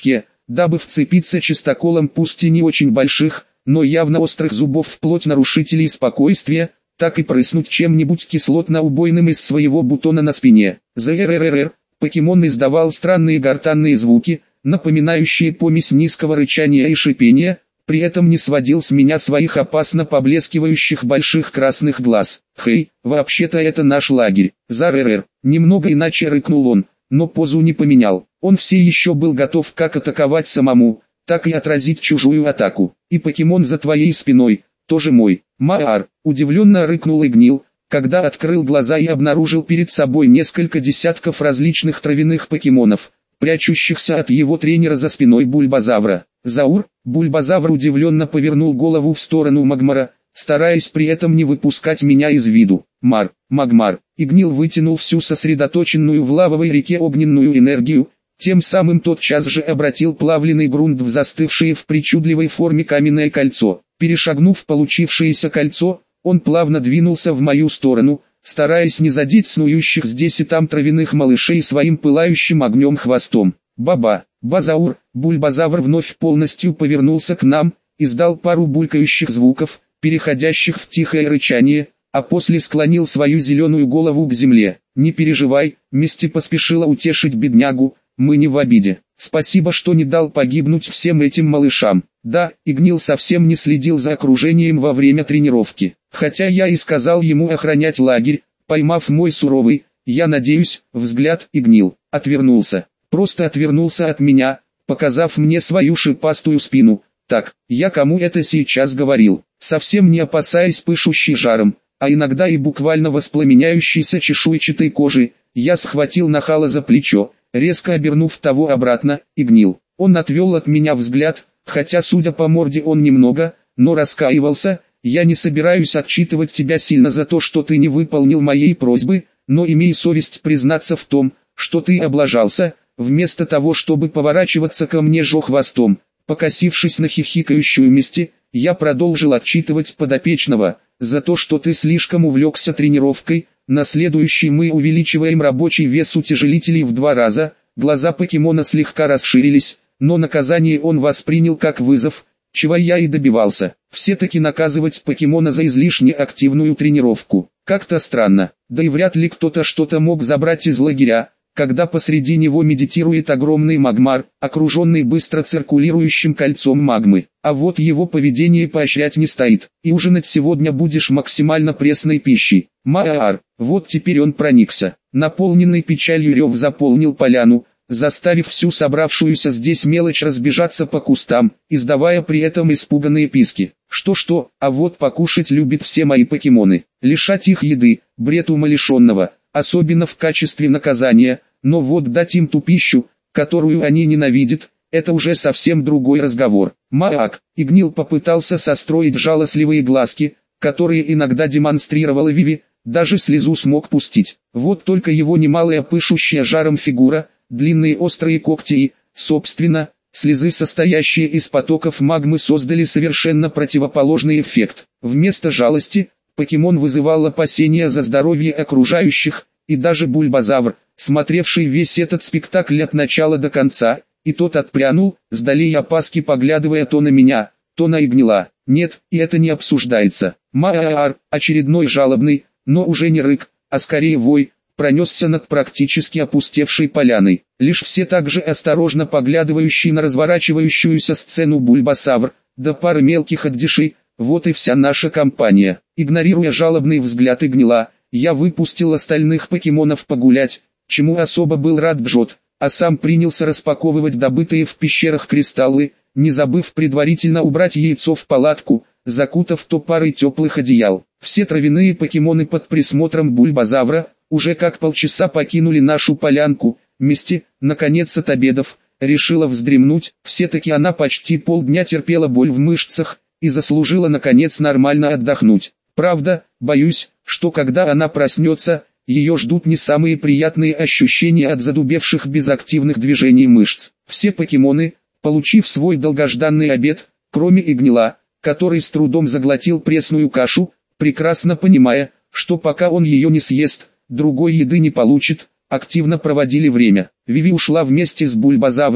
дабы вцепиться чистоколом пусть и не очень больших, но явно острых зубов вплоть нарушителей спокойствия, так и прыснуть чем-нибудь кислотно-убойным из своего бутона на спине. ЗРРР. Покемон издавал странные гортанные звуки, напоминающие помесь низкого рычания и шипения, при этом не сводил с меня своих опасно поблескивающих больших красных глаз. «Хей, вообще-то это наш лагерь, ЗРРР». Немного иначе рыкнул он, но позу не поменял. Он все еще был готов как атаковать самому, так и отразить чужую атаку. «И покемон за твоей спиной, тоже мой». «Маар», удивленно рыкнул Игнил, когда открыл глаза и обнаружил перед собой несколько десятков различных травяных покемонов, прячущихся от его тренера за спиной Бульбазавра. «Заур?» Бульбазавр удивленно повернул голову в сторону Магмара, стараясь при этом не выпускать меня из виду. Магмар. Игнил вытянул всю сосредоточенную в лавовой реке огненную энергию, тем самым тотчас же обратил плавленый грунт в застывшее в причудливой форме каменное кольцо. Перешагнув получившееся кольцо, он плавно двинулся в мою сторону, стараясь не задеть снующих здесь и там травяных малышей своим пылающим огнем хвостом. «Баба, Базаур!» Бульбазавр вновь полностью повернулся к нам, издал пару булькающих звуков, переходящих в тихое рычание, а после склонил свою зеленую голову к земле. «Не переживай», Мисти поспешила утешить беднягу, «мы не в обиде. Спасибо, что не дал погибнуть всем этим малышам». Да, Игнил совсем не следил за окружением во время тренировки. Хотя я и сказал ему охранять лагерь, поймав мой суровый, я надеюсь, взгляд, Игнил отвернулся. Просто отвернулся от меня, показав мне свою шипастую спину. Так, я кому это сейчас говорил, совсем не опасаясь пышущей жаром, а иногда и буквально воспламеняющейся чешуйчатой кожи, я схватил нахала за плечо, резко обернув того обратно, Игнил. Он отвел от меня взгляд, хотя судя по морде он немного, но раскаивался. «Я не собираюсь отчитывать тебя сильно за то, что ты не выполнил моей просьбы, но имей совесть признаться в том, что ты облажался». Вместо того, чтобы поворачиваться ко мне хвостом, покосившись на хихикающую Мисти, я продолжил отчитывать подопечного за то, что ты слишком увлекся тренировкой. На следующий мы увеличиваем рабочий вес утяжелителей в 2 раза. Глаза покемона слегка расширились, но наказание он воспринял как вызов, чего я и добивался. Все-таки наказывать покемона за излишне активную тренировку как-то странно, да и вряд ли кто-то что-то мог забрать из лагеря, когда посреди него медитирует огромный магмар, окруженный быстро циркулирующим кольцом магмы. А вот его поведение поощрять не стоит, и ужинать сегодня будешь максимально пресной пищей. Маар, вот теперь он проникся. Наполненный печалью рев заполнил поляну, заставив всю собравшуюся здесь мелочь разбежаться по кустам, издавая при этом испуганные писки. Что-что, а вот покушать любят все мои покемоны. Лишать их еды, бред умалишенного, особенно в качестве наказания, но вот дать им ту пищу, которую они ненавидят, это уже совсем другой разговор. Маак, Игнил попытался состроить жалостливые глазки, которые иногда демонстрировала Виви, даже слезу смог пустить. Вот только его немалая пышущая жаром фигура, длинные острые когти и, собственно, слезы, состоящие из потоков магмы, создали совершенно противоположный эффект. Вместо жалости, покемон вызывал опасения за здоровье окружающих, и даже Бульбазавр, смотревший весь этот спектакль от начала до конца, и тот отпрянул, с долей опаски поглядывая то на меня, то на Игнила. Нет, и это не обсуждается. Маар, очередной жалобный, но уже не рык, а скорее вой, пронесся над практически опустевшей поляной. Лишь все так же осторожно поглядывающие на разворачивающуюся сцену Бульбасавр, да пара мелких отдышей, вот и вся наша компания. Игнорируя жалобный взгляд Игнила, я выпустил остальных покемонов погулять, чему особо был рад Бжот, а сам принялся распаковывать добытые в пещерах кристаллы, не забыв предварительно убрать яйцо в палатку, закутав то парой теплых одеял. Все травяные покемоны под присмотром Бульбазавра уже как полчаса покинули нашу полянку. Мисти, наконец отобедав, решила вздремнуть. Все-таки она почти полдня терпела боль в мышцах и заслужила наконец нормально отдохнуть. Правда, боюсь, что когда она проснется, ее ждут не самые приятные ощущения от задубевших без активных движений мышц. Все покемоны, получив свой долгожданный обед, кроме Игнила, который с трудом заглотил пресную кашу, прекрасно понимая, что пока он ее не съест, другой еды не получит, активно проводили время. Виви ушла вместе с Бульбазавром,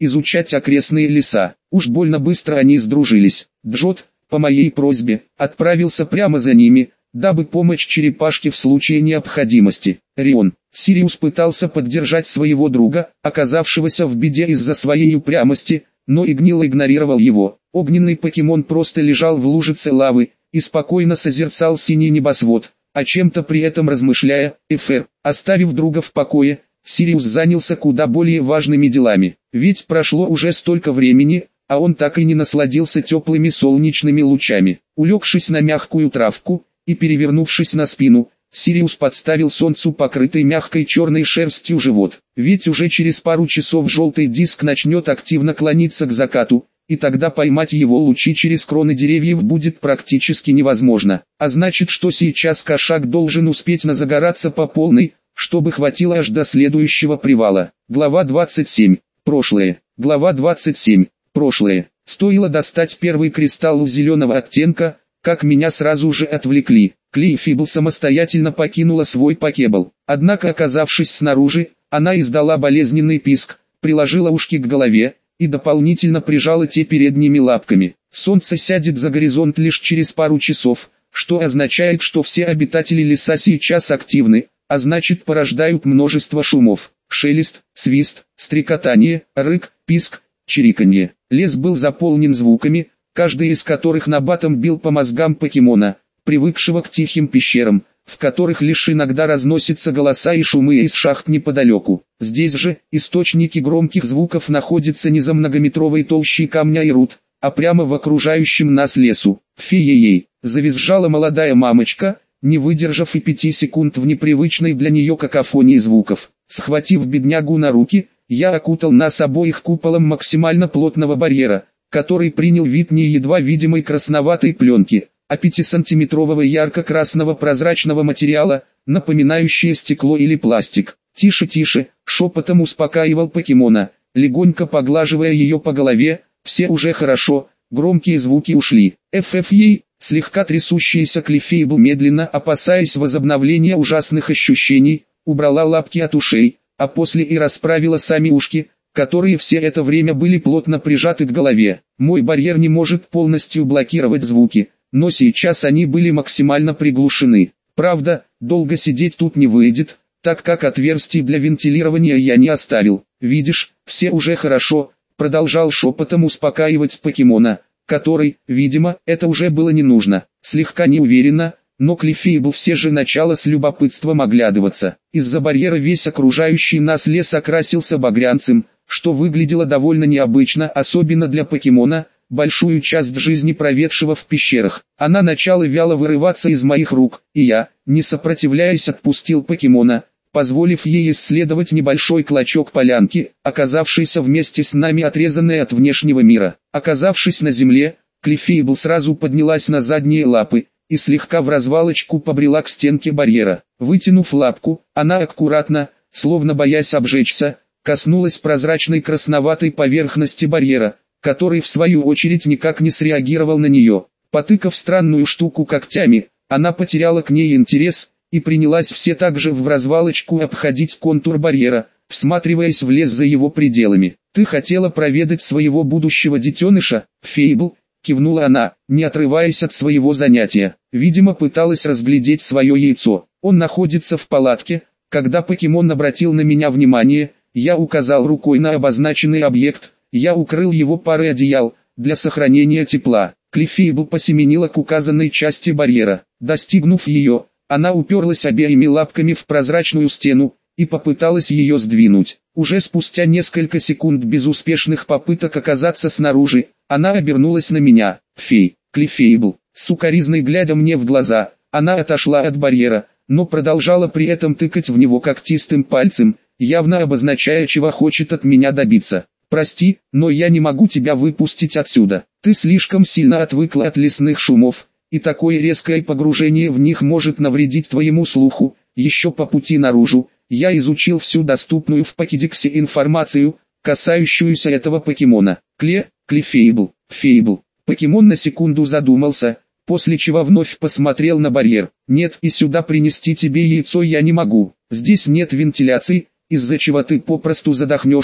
изучать окрестные леса. Уж больно быстро они сдружились. Джот, по моей просьбе, отправился прямо за ними, дабы помочь черепашке в случае необходимости. Рион. Сириус пытался поддержать своего друга, оказавшегося в беде из-за своей упрямости, но Игнил игнорировал его. Огненный покемон просто лежал в лужице лавы и спокойно созерцал синий небосвод, о чем-то при этом размышляя. Оставив друга в покое, Сириус занялся куда более важными делами. Ведь прошло уже столько времени, а он так и не насладился теплыми солнечными лучами. Улегшись на мягкую травку и перевернувшись на спину, Сириус подставил солнцу покрытый мягкой черной шерстью живот. Ведь уже через пару часов желтый диск начнет активно клониться к закату, и тогда поймать его лучи через кроны деревьев будет практически невозможно. А значит, что сейчас кошак должен успеть назагораться по полной, чтобы хватило аж до следующего привала. Глава 27. Прошлое. Глава 27. Прошлое. Стоило достать первый кристалл зеленого оттенка, как меня сразу же отвлекли. Клиффибл самостоятельно покинула свой покебл. Однако, оказавшись снаружи, она издала болезненный писк, приложила ушки к голове и дополнительно прижала те передними лапками. Солнце сядет за горизонт лишь через пару часов, что означает, что все обитатели леса сейчас активны, а значит порождают множество шумов. Шелест, свист, стрекотание, рык, писк, чириканье. Лес был заполнен звуками, каждый из которых набатом бил по мозгам покемона, привыкшего к тихим пещерам, в которых лишь иногда разносятся голоса и шумы из шахт неподалеку. Здесь же источники громких звуков находятся не за многометровой толщей камня и руд, а прямо в окружающем нас лесу. Фи-ей-ей, завизжала молодая мамочка, не выдержав и 5 секунд в непривычной для нее какофонии звуков. Схватив беднягу на руки, я окутал нас обоих куполом максимально плотного барьера, который принял вид не едва видимой красноватой пленки, а 5-сантиметрового ярко-красного прозрачного материала, напоминающее стекло или пластик. «Тише, тише», шепотом успокаивал покемона, легонько поглаживая ее по голове. «Все уже хорошо, громкие звуки ушли». Ей, слегка трясущаяся Клиффибл медленно, опасаясь возобновления ужасных ощущений, убрала лапки от ушей, а после и расправила сами ушки, которые все это время были плотно прижаты к голове. Мой барьер не может полностью блокировать звуки, но сейчас они были максимально приглушены. Правда, долго сидеть тут не выйдет, так как отверстий для вентилирования я не оставил. «Видишь, все уже хорошо», продолжал шепотом успокаивать покемона, который, видимо, это уже было не нужно. Слегка неуверенно, но Клиффибл все же начала с любопытством оглядываться. Из-за барьера весь окружающий нас лес окрасился багрянцем, что выглядело довольно необычно, особенно для покемона, большую часть жизни проведшего в пещерах. Она начала вяло вырываться из моих рук, и я, не сопротивляясь, отпустил покемона, позволив ей исследовать небольшой клочок полянки, оказавшийся вместе с нами отрезанной от внешнего мира. Оказавшись на земле, Клиффибл сразу поднялась на задние лапы и слегка в развалочку побрела к стенке барьера. Вытянув лапку, она аккуратно, словно боясь обжечься, коснулась прозрачной красноватой поверхности барьера, который в свою очередь никак не среагировал на нее. Потыкав странную штуку когтями, она потеряла к ней интерес и принялась все так же в развалочку обходить контур барьера, всматриваясь в лес за его пределами. «Ты хотела проведать своего будущего детеныша, Фейбл?» — кивнула она, не отрываясь от своего занятия. Видимо, пыталась разглядеть свое яйцо. «Он находится в палатке». Когда покемон обратил на меня внимание, я указал рукой на обозначенный объект. Я укрыл его парой одеял, для сохранения тепла. Клиффибл посеменила к указанной части барьера. Достигнув ее, она уперлась обеими лапками в прозрачную стену и попыталась ее сдвинуть. Уже спустя несколько секунд безуспешных попыток оказаться снаружи, она обернулась на меня. Клиффибл, сукоризной глядя мне в глаза, она отошла от барьера, но продолжала при этом тыкать в него когтистым пальцем, явно обозначая, чего хочет от меня добиться. «Прости, но я не могу тебя выпустить отсюда. Ты слишком сильно отвыкла от лесных шумов, и такое резкое погружение в них может навредить твоему слуху. Еще по пути наружу, я изучил всю доступную в покедексе информацию, касающуюся этого покемона». Клиффибл. Покемон на секунду задумался, после чего вновь посмотрел на барьер. «Нет, и сюда принести тебе яйцо я не могу. Здесь нет вентиляции, из-за чего ты попросту задохнешься.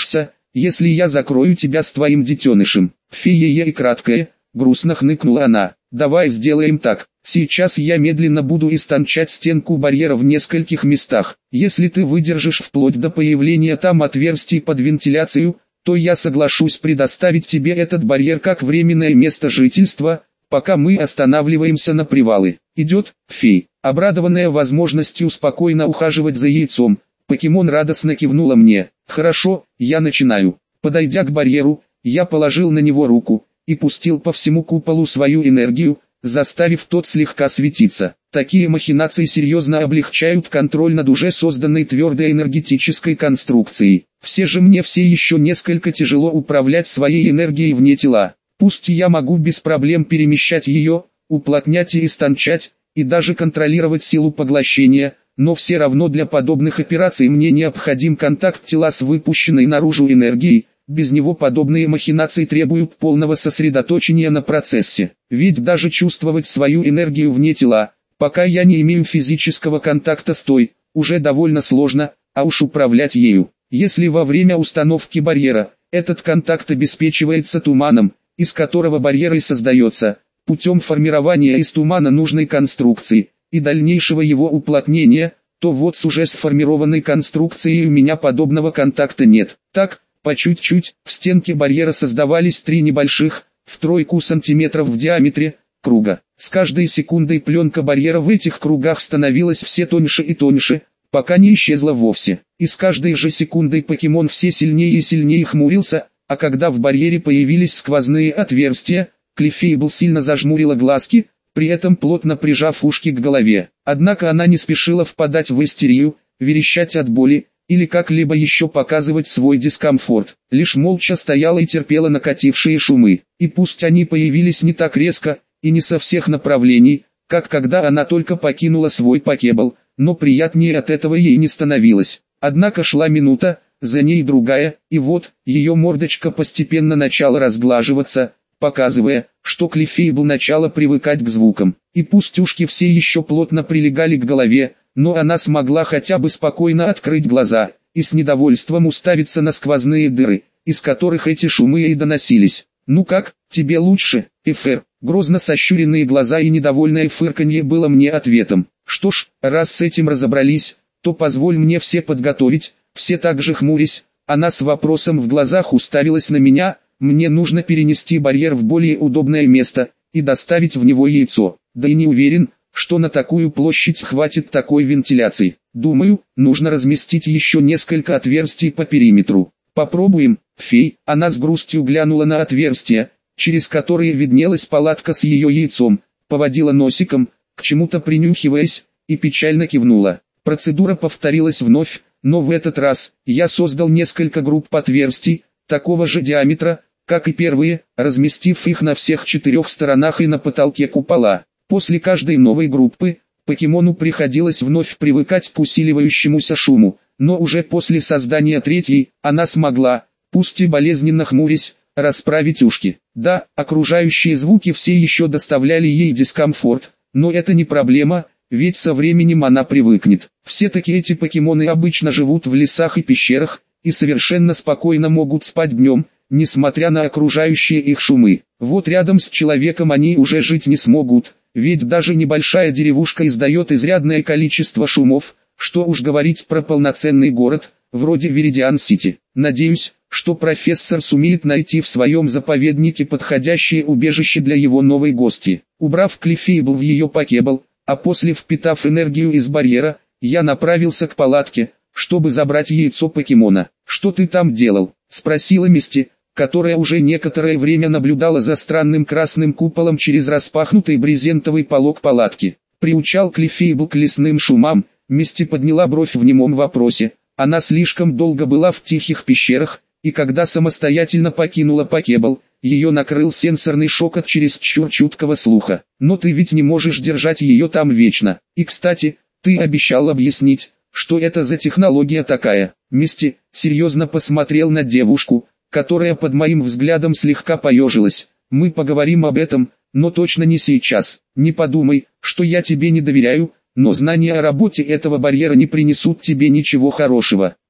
если я закрою тебя с твоим детенышем. Фея я и краткая, грустно хныкнула она. Давай сделаем так. Сейчас я медленно буду истончать стенку барьера в нескольких местах. Если ты выдержишь вплоть до появления там отверстий под вентиляцию, то я соглашусь предоставить тебе этот барьер как временное место жительства, пока мы останавливаемся на привалы. Идет, фей. Обрадованная возможностью спокойно ухаживать за яйцом, покемон радостно кивнула мне. Хорошо, я начинаю. Подойдя к барьеру, я положил на него руку и пустил по всему куполу свою энергию, заставив тот слегка светиться. Такие махинации серьезно облегчают контроль над уже созданной твердой энергетической конструкцией. Все еще несколько тяжело управлять своей энергией вне тела. Пусть я могу без проблем перемещать ее, уплотнять и истончать, и даже контролировать силу поглощения, но все равно для подобных операций мне необходим контакт тела с выпущенной наружу энергией. Без него подобные махинации требуют полного сосредоточения на процессе. Ведь даже чувствовать свою энергию вне тела, пока я не имею физического контакта с той, уже довольно сложно, а уж управлять ею. Если во время установки барьера, этот контакт обеспечивается туманом, из которого барьер и создается, путем формирования из тумана нужной конструкции, и дальнейшего его уплотнения, то вот с уже сформированной конструкцией у меня подобного контакта нет. Так, по чуть-чуть, в стенке барьера создавались 3 небольших, в 3 сантиметров в диаметре, круга. С каждой секундой пленка барьера в этих кругах становилась все тоньше и тоньше, пока не исчезла вовсе. И с каждой же секундой покемон все сильнее и сильнее хмурился, а когда в барьере появились сквозные отверстия, Клиффейбл сильно зажмурила глазки, при этом плотно прижав ушки к голове. Однако она не спешила впадать в истерию, верещать от боли, или как-либо еще показывать свой дискомфорт. Лишь молча стояла и терпела накатившие шумы. И пусть они появились не так резко, и не со всех направлений, как когда она только покинула свой покебл, но приятнее от этого ей не становилось. Однако шла минута, за ней другая, и вот, ее мордочка постепенно начала разглаживаться, показывая, что Клиффейбл начала привыкать к звукам. И пусть ушки все еще плотно прилегали к голове, но она смогла хотя бы спокойно открыть глаза, и с недовольством уставиться на сквозные дыры, из которых эти шумы и доносились. «Ну как, тебе лучше, Эфер?» Грозно сощуренные глаза и недовольное фырканье было мне ответом. «Что ж, раз с этим разобрались, то позволь мне все подготовить». Все так же хмурясь, она с вопросом в глазах уставилась на меня. Мне нужно перенести барьер в более удобное место и доставить в него яйцо. Да и не уверен, что на такую площадь хватит такой вентиляции. Думаю, нужно разместить еще несколько отверстий по периметру. Попробуем, фей. Она с грустью глянула на отверстия, через которые виднелась палатка с ее яйцом, поводила носиком, к чему-то принюхиваясь, и печально кивнула. Процедура повторилась вновь, но в этот раз я создал несколько групп отверстий, такого же диаметра, как и первые, разместив их на всех 4 сторонах и на потолке купола. После каждой новой группы, покемону приходилось вновь привыкать к усиливающемуся шуму, но уже после создания 3-й, она смогла, пусть и болезненно хмурясь, расправить ушки. Да, окружающие звуки все еще доставляли ей дискомфорт, но это не проблема, ведь со временем она привыкнет. Все-таки эти покемоны обычно живут в лесах и пещерах, и совершенно спокойно могут спать днем, несмотря на окружающие их шумы. Вот рядом с человеком они уже жить не смогут, ведь даже небольшая деревушка издает изрядное количество шумов, что уж говорить про полноценный город, вроде Веридиан-Сити. Надеюсь, что профессор сумеет найти в своем заповеднике подходящее убежище для его новой гости. Убрав Клиффейбл в ее покебл, а после впитав энергию из барьера, я направился к палатке, чтобы забрать яйцо покемона. «Что ты там делал?» — спросила Мисти, которая уже некоторое время наблюдала за странным красным куполом через распахнутый брезентовый полог палатки. Приучал Клиффейбл к лесным шумам. Мисти подняла бровь в немом вопросе. Она слишком долго была в тихих пещерах, и когда самостоятельно покинула покебл, ее накрыл сенсорный шок от чересчур чуткого слуха. «Но ты ведь не можешь держать ее там вечно. И кстати, ты обещал объяснить, что это за технология такая». Мисти серьезно посмотрел на девушку, которая под моим взглядом слегка поежилась. «Мы поговорим об этом, но точно не сейчас. Не подумай, что я тебе не доверяю, но знания о работе этого барьера не принесут тебе ничего хорошего. Но,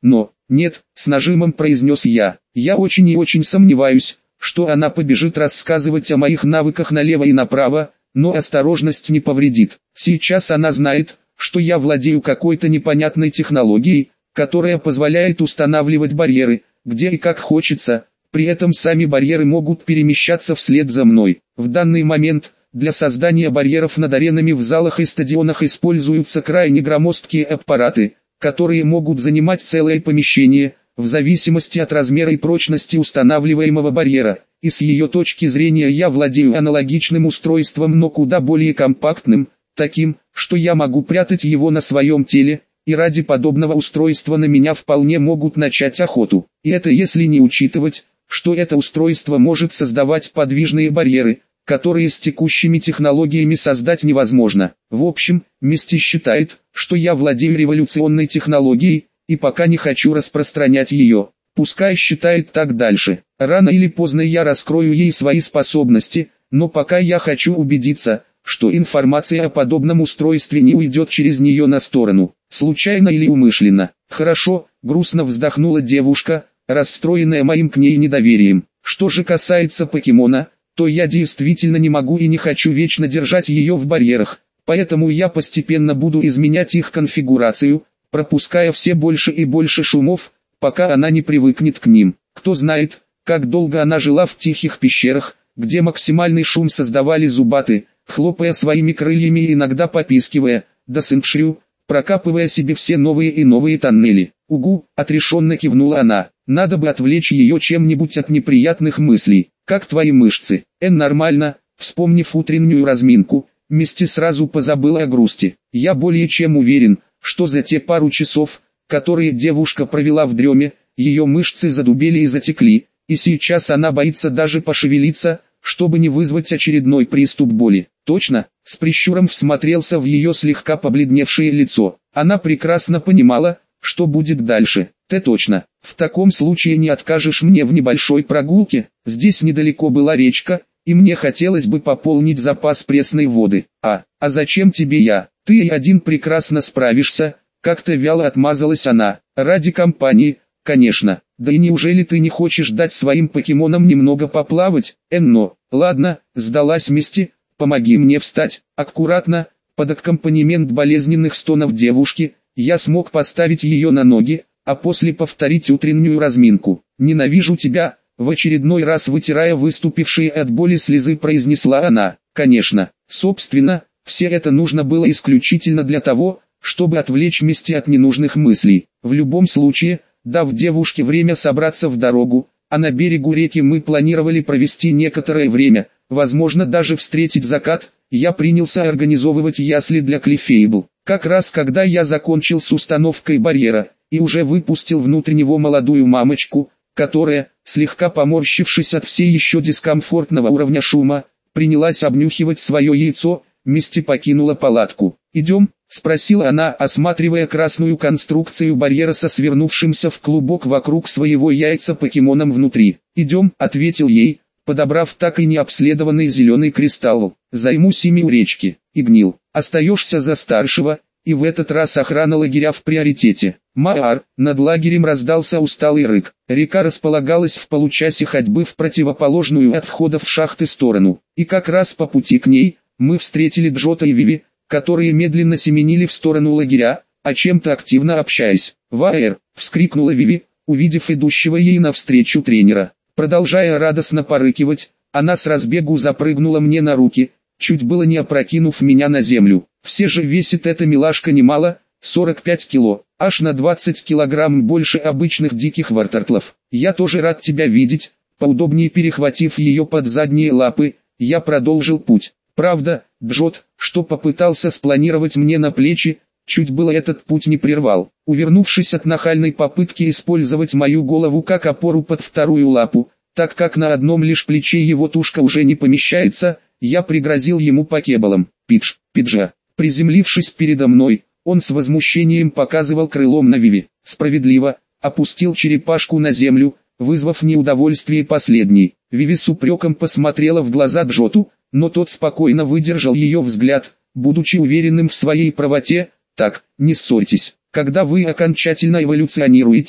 «Нет», — с нажимом произнес я. «Я очень и очень сомневаюсь, что она побежит рассказывать о моих навыках налево и направо, но осторожность не повредит. Сейчас она знает, что я владею какой-то непонятной технологией, которая позволяет устанавливать барьеры, где и как хочется, при этом сами барьеры могут перемещаться вслед за мной. В данный момент, для создания барьеров над аренами в залах и стадионах используются крайне громоздкие аппараты, которые могут занимать целое помещение, в зависимости от размера и прочности устанавливаемого барьера, и с ее точки зрения я владею аналогичным устройством, но куда более компактным, таким, что я могу прятать его на своем теле, и ради подобного устройства на меня вполне могут начать охоту. И это если не учитывать, что это устройство может создавать подвижные барьеры, которые с текущими технологиями создать невозможно. В общем, Мисти считает, что я владею революционной технологией, и пока не хочу распространять ее. Пускай считает так дальше. Рано или поздно я раскрою ей свои способности, но пока я хочу убедиться, что информация о подобном устройстве не уйдет через нее на сторону, случайно или умышленно. Хорошо, грустно вздохнула девушка, расстроенная моим к ней недоверием. Что же касается покемона, то я действительно не могу и не хочу вечно держать ее в барьерах, поэтому я постепенно буду изменять их конфигурацию, пропуская все больше и больше шумов, пока она не привыкнет к ним. Кто знает, как долго она жила в тихих пещерах, где максимальный шум создавали зубаты, хлопая своими крыльями и иногда попискивая, да сыншрю, прокапывая себе все новые и новые тоннели. «Угу», — отрешенно кивнула она, — «надо бы отвлечь ее чем-нибудь от неприятных мыслей. Как твои мышцы?» Нормально», — вспомнив утреннюю разминку, Мисти сразу позабыла о грусти. «Я более чем уверен, что за те пару часов, которые девушка провела в дреме, ее мышцы задубели и затекли, и сейчас она боится даже пошевелиться, чтобы не вызвать очередной приступ боли». «Точно?» — с прищуром всмотрелся в ее слегка побледневшее лицо. Она прекрасно понимала, что будет дальше. «Ты точно. В таком случае не откажешь мне в небольшой прогулке? Здесь недалеко была речка, и мне хотелось бы пополнить запас пресной воды». А зачем тебе я? Ты и один прекрасно справишься», — как-то вяло отмазалась она. «Ради компании, конечно. Да и неужели ты не хочешь дать своим покемонам немного поплавать?» Ладно», — сдалась Мисти, — «помоги мне встать». Аккуратно, под аккомпанемент болезненных стонов девушки, я смог поставить ее на ноги, а после повторить утреннюю разминку. «Ненавижу тебя», — в очередной раз вытирая выступившие от боли слезы произнесла она. Конечно, собственно, все это нужно было исключительно для того, чтобы отвлечь Мисти от ненужных мыслей. В любом случае, дав девушке время собраться в дорогу, а на берегу реки мы планировали провести некоторое время, возможно даже встретить закат, я принялся организовывать ясли для Клиффейбл. Как раз когда я закончил с установкой барьера, и уже выпустил внутрь него молодую мамочку, которая, слегка поморщившись от все еще дискомфортного уровня шума, принялась обнюхивать свое яйцо, Мисти покинула палатку. «Идем?» — спросила она, осматривая красную конструкцию барьера со свернувшимся в клубок вокруг своего яйца покемоном внутри. «Идем», — ответил ей, подобрав так и не обследованный зеленый кристалл. «Займусь ими у речки». «Игнил, остаешься за старшего», и в этот раз охрана лагеря в приоритете. «Маар!» Над лагерем раздался усталый рык. Река располагалась в получасе ходьбы в противоположную от входа в шахты сторону. И как раз по пути к ней, мы встретили Джота и Виви, которые медленно семенили в сторону лагеря, о чем-то активно общаясь. «Ваэр!» — вскрикнула Виви, увидев идущего ей навстречу тренера. Продолжая радостно порыкивать, она с разбегу запрыгнула мне на руки, чуть было не опрокинув меня на землю. Все же весит эта милашка немало, 45 кило, аж на 20 килограмм больше обычных диких вартортлов. «Я тоже рад тебя видеть», поудобнее перехватив ее под задние лапы, я продолжил путь. Правда, Джот, что попытался спланировать мне на плечи, чуть было этот путь не прервал. Увернувшись от нахальной попытки использовать мою голову как опору под вторую лапу, так как на одном лишь плече его тушка уже не помещается, я пригрозил ему покебалом. «Пиджа». Приземлившись передо мной, он с возмущением показывал крылом на Виви. Справедливо, опустил черепашку на землю, вызвав неудовольствие последней. Виви с упреком посмотрела в глаза Джоту, но тот спокойно выдержал ее взгляд, будучи уверенным в своей правоте. «Так, не ссорьтесь, когда вы окончательно эволюционируете,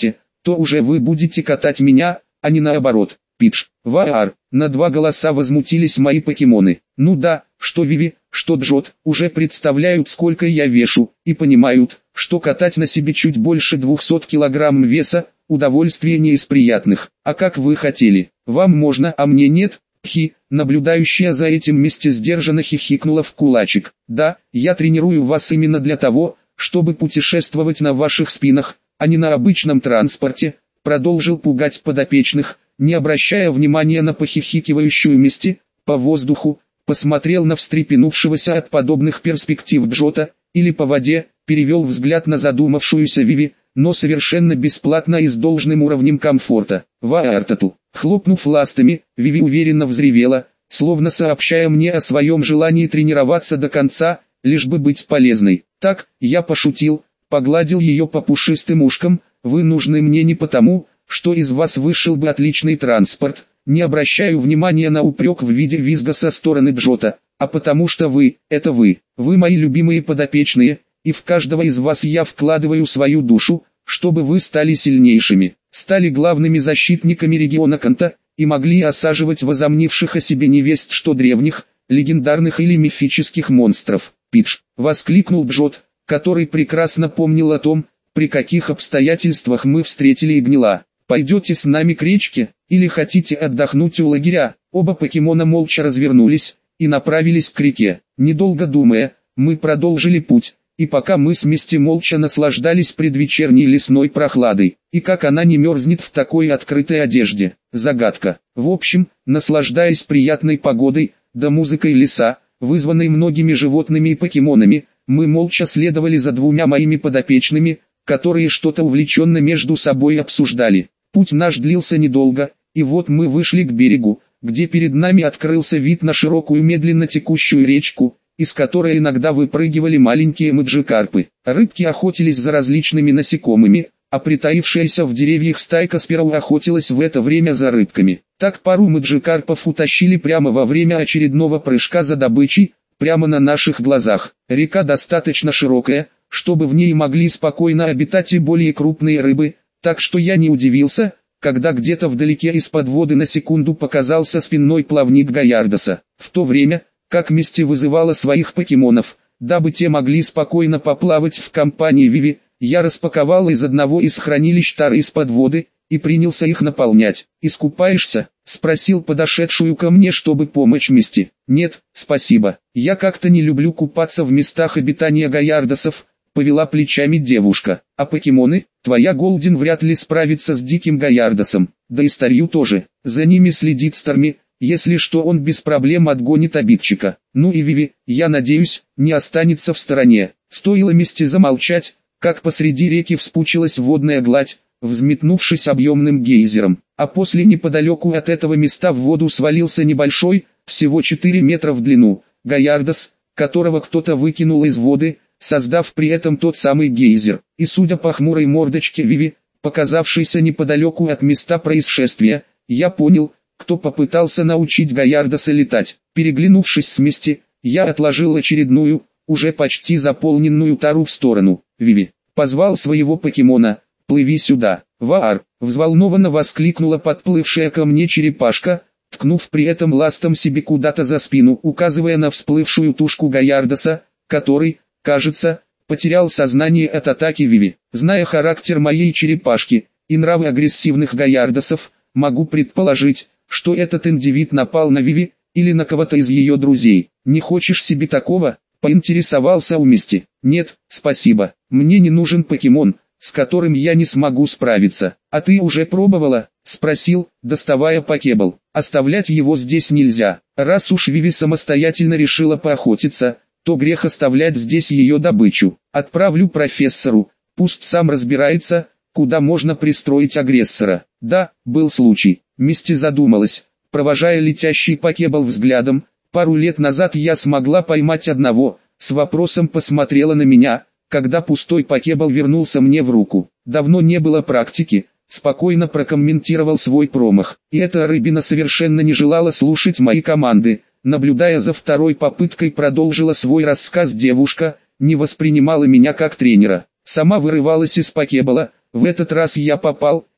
то уже вы будете катать меня, а не наоборот. Пидж, Ваар, на два голоса возмутились мои покемоны. Ну да, что Виви, что Джот, уже представляют, сколько я вешу, и понимают, что катать на себе чуть больше 200 килограмм веса, удовольствие не из приятных. А как вы хотели, вам можно, а мне нет? Пхи, наблюдающая за этим вместе сдержанно хихикнула в кулачик. Да, я тренирую вас именно для того, чтобы путешествовать на ваших спинах, а не на обычном транспорте, продолжил пугать подопечных, не обращая внимания на похихикивающую Мисти, по воздуху, посмотрел на встрепенувшегося от подобных перспектив Джота, или по воде, перевел взгляд на задумавшуюся Виви, но совершенно бесплатно и с должным уровнем комфорта. Ваартатл, хлопнув ластами, Виви уверенно взревела, словно сообщая мне о своем желании тренироваться до конца, лишь бы быть полезной. Так, я пошутил, погладил ее по пушистым ушкам, вы нужны мне не потому, что из вас вышел бы отличный транспорт, не обращаю внимания на упрек в виде визга со стороны Джота, а потому что вы, это вы мои любимые подопечные, и в каждого из вас я вкладываю свою душу, чтобы вы стали сильнейшими, стали главными защитниками региона Канта, и могли осаживать возомнивших о себе невесть что древних, легендарных или мифических монстров. Пидж, воскликнул Джот, который прекрасно помнил о том, при каких обстоятельствах мы встретили Игнила. Пойдете с нами к речке, или хотите отдохнуть у лагеря? Оба покемона молча развернулись и направились к реке. Недолго думая, мы продолжили путь, и пока мы с Мисти молча наслаждались предвечерней лесной прохладой, и как она не мерзнет в такой открытой одежде, загадка. В общем, наслаждаясь приятной погодой, да музыкой леса, вызванной многими животными и покемонами, мы молча следовали за двумя моими подопечными, которые что-то увлеченно между собой обсуждали. Путь наш длился недолго, и вот мы вышли к берегу, где перед нами открылся вид на широкую медленно текущую речку, из которой иногда выпрыгивали маленькие маджикарпы. Рыбки охотились за различными насекомыми, а притаившаяся в деревьях стайка сперва охотилась в это время за рыбками. Так пару маджикарпов утащили прямо во время очередного прыжка за добычей, прямо на наших глазах. Река достаточно широкая, чтобы в ней могли спокойно обитать и более крупные рыбы, так что я не удивился, когда где-то вдалеке из-под воды на секунду показался спинной плавник Гаярдоса. В то время, как Мисти вызывала своих покемонов, дабы те могли спокойно поплавать в компании Виви, я распаковал из одного из хранилищ тары из-под воды, и принялся их наполнять. «Искупаешься?» — спросил подошедшую ко мне, чтобы помочь Мисти. «Нет, спасибо. Я как-то не люблю купаться в местах обитания Гаярдосов», — повела плечами девушка. «А покемоны? Твоя Голдин вряд ли справится с диким Гаярдосом, да и Старью тоже. За ними следит Старми, если что он без проблем отгонит обидчика. Ну и Виви, я надеюсь, не останется в стороне». Стоило Мисти замолчать, как посреди реки вспучилась водная гладь, взметнувшись объемным гейзером, а после неподалеку от этого места в воду свалился небольшой, всего 4 метра в длину, Гаярдос, которого кто-то выкинул из воды, создав при этом тот самый гейзер. И судя по хмурой мордочке Виви, показавшейся неподалеку от места происшествия, я понял, кто попытался научить Гаярдоса летать. Переглянувшись с Мисти, я отложил очередную, уже почти заполненную тару в сторону. Виви, позвал своего покемона. «Плыви сюда, Ваар!» — взволнованно воскликнула подплывшая ко мне черепашка, ткнув при этом ластом себе куда-то за спину, указывая на всплывшую тушку Гаярдоса, который, кажется, потерял сознание от атаки Виви. Зная характер моей черепашки и нравы агрессивных Гаярдосов, могу предположить, что этот индивид напал на Виви или на кого-то из ее друзей. «Не хочешь себе такого?» — поинтересовался у Мисти. «Нет, спасибо, мне не нужен покемон, с которым я не смогу справиться. А ты уже пробовала?» — спросил, доставая покебл. «Оставлять его здесь нельзя. Раз уж Виви самостоятельно решила поохотиться, то грех оставлять здесь ее добычу. Отправлю профессору, пусть сам разбирается, куда можно пристроить агрессора». «Да, был случай». Мисти задумалась, провожая летящий покебл взглядом. «Пару лет назад я смогла поймать одного», с вопросом посмотрела на меня, когда пустой покебл вернулся мне в руку. «Давно не было практики», спокойно прокомментировал свой промах. И эта рыбина совершенно не желала слушать мои команды. Наблюдая за второй попыткой, продолжила свой рассказ девушка, не воспринимала меня как тренера. Сама вырывалась из покебла. В этот раз я попал,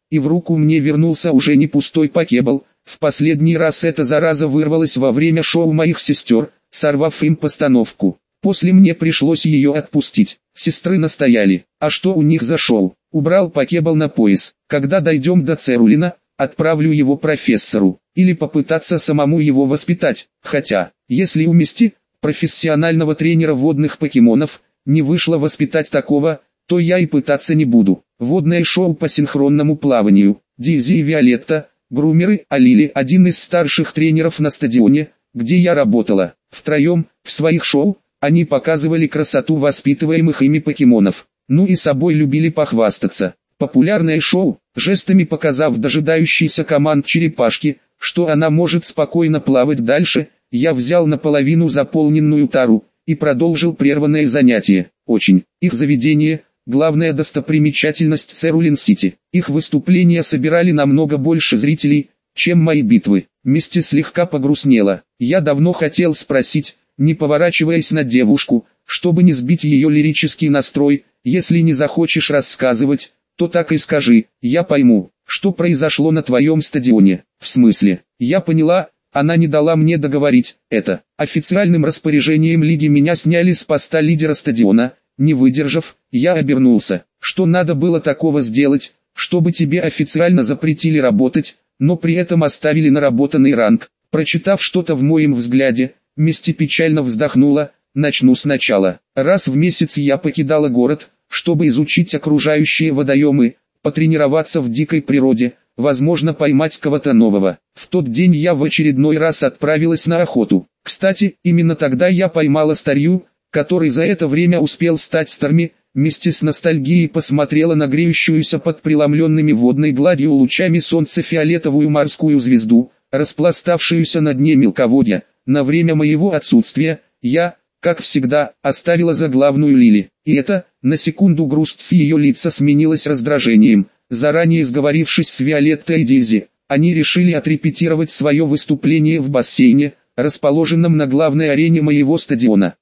и в руку мне вернулся уже не пустой покебл. В последний раз эта зараза вырвалась во время шоу моих сестер, сорвав им постановку. После мне пришлось ее отпустить. Сестры настояли. А что у них за шоу? Убрал покебл на пояс. Когда дойдем до Церулина, отправлю его профессору. Или попытаться самому его воспитать. Хотя, если у Мисти, профессионального тренера водных покемонов, не вышло воспитать такого, то я и пытаться не буду. Водное шоу по синхронному плаванию. Дейзи и Виолетта, грумеры, а Лили один из старших тренеров на стадионе, где я работала. Втроем, в своих шоу, они показывали красоту воспитываемых ими покемонов. Ну и собой любили похвастаться. Популярное шоу, жестами показав дожидающейся команд черепашки, что она может спокойно плавать дальше, я взял наполовину заполненную тару и продолжил прерванное занятие. Их заведение – главная достопримечательность Церулин-Сити. Их выступления собирали намного больше зрителей, чем мои битвы. Мисти слегка погрустнела. Я давно хотел спросить, не поворачиваясь на девушку, чтобы не сбить ее лирический настрой: если не захочешь рассказывать, то так и скажи, я пойму, что произошло на твоем стадионе. В смысле? Я поняла. Она не дала мне договорить. Это официальным распоряжением лиги меня сняли с поста лидера стадиона. Не выдержав, я обернулся. Что надо было такого сделать, чтобы тебе официально запретили работать, но при этом оставили наработанный ранг? Прочитав что-то в моем взгляде, Мисти печально вздохнула. Начну сначала. Раз в месяц я покидала город, чтобы изучить окружающие водоемы, потренироваться в дикой природе, возможно поймать кого-то нового. В тот день я в очередной раз отправилась на охоту. Кстати, именно тогда я поймала старью, который за это время успел стать Старми. Мисти с ностальгией посмотрела на греющуюся под преломленными водной гладью лучами солнца фиолетовую морскую звезду, распластавшуюся на дне мелководья. На время моего отсутствия, я, как всегда, оставила заглавную Лили. И это, на секунду грусть с ее лица сменилась раздражением. Заранее сговорившись с Виолеттой и Дейзи, они решили отрепетировать свое выступление в бассейне, расположенном на главной арене моего стадиона.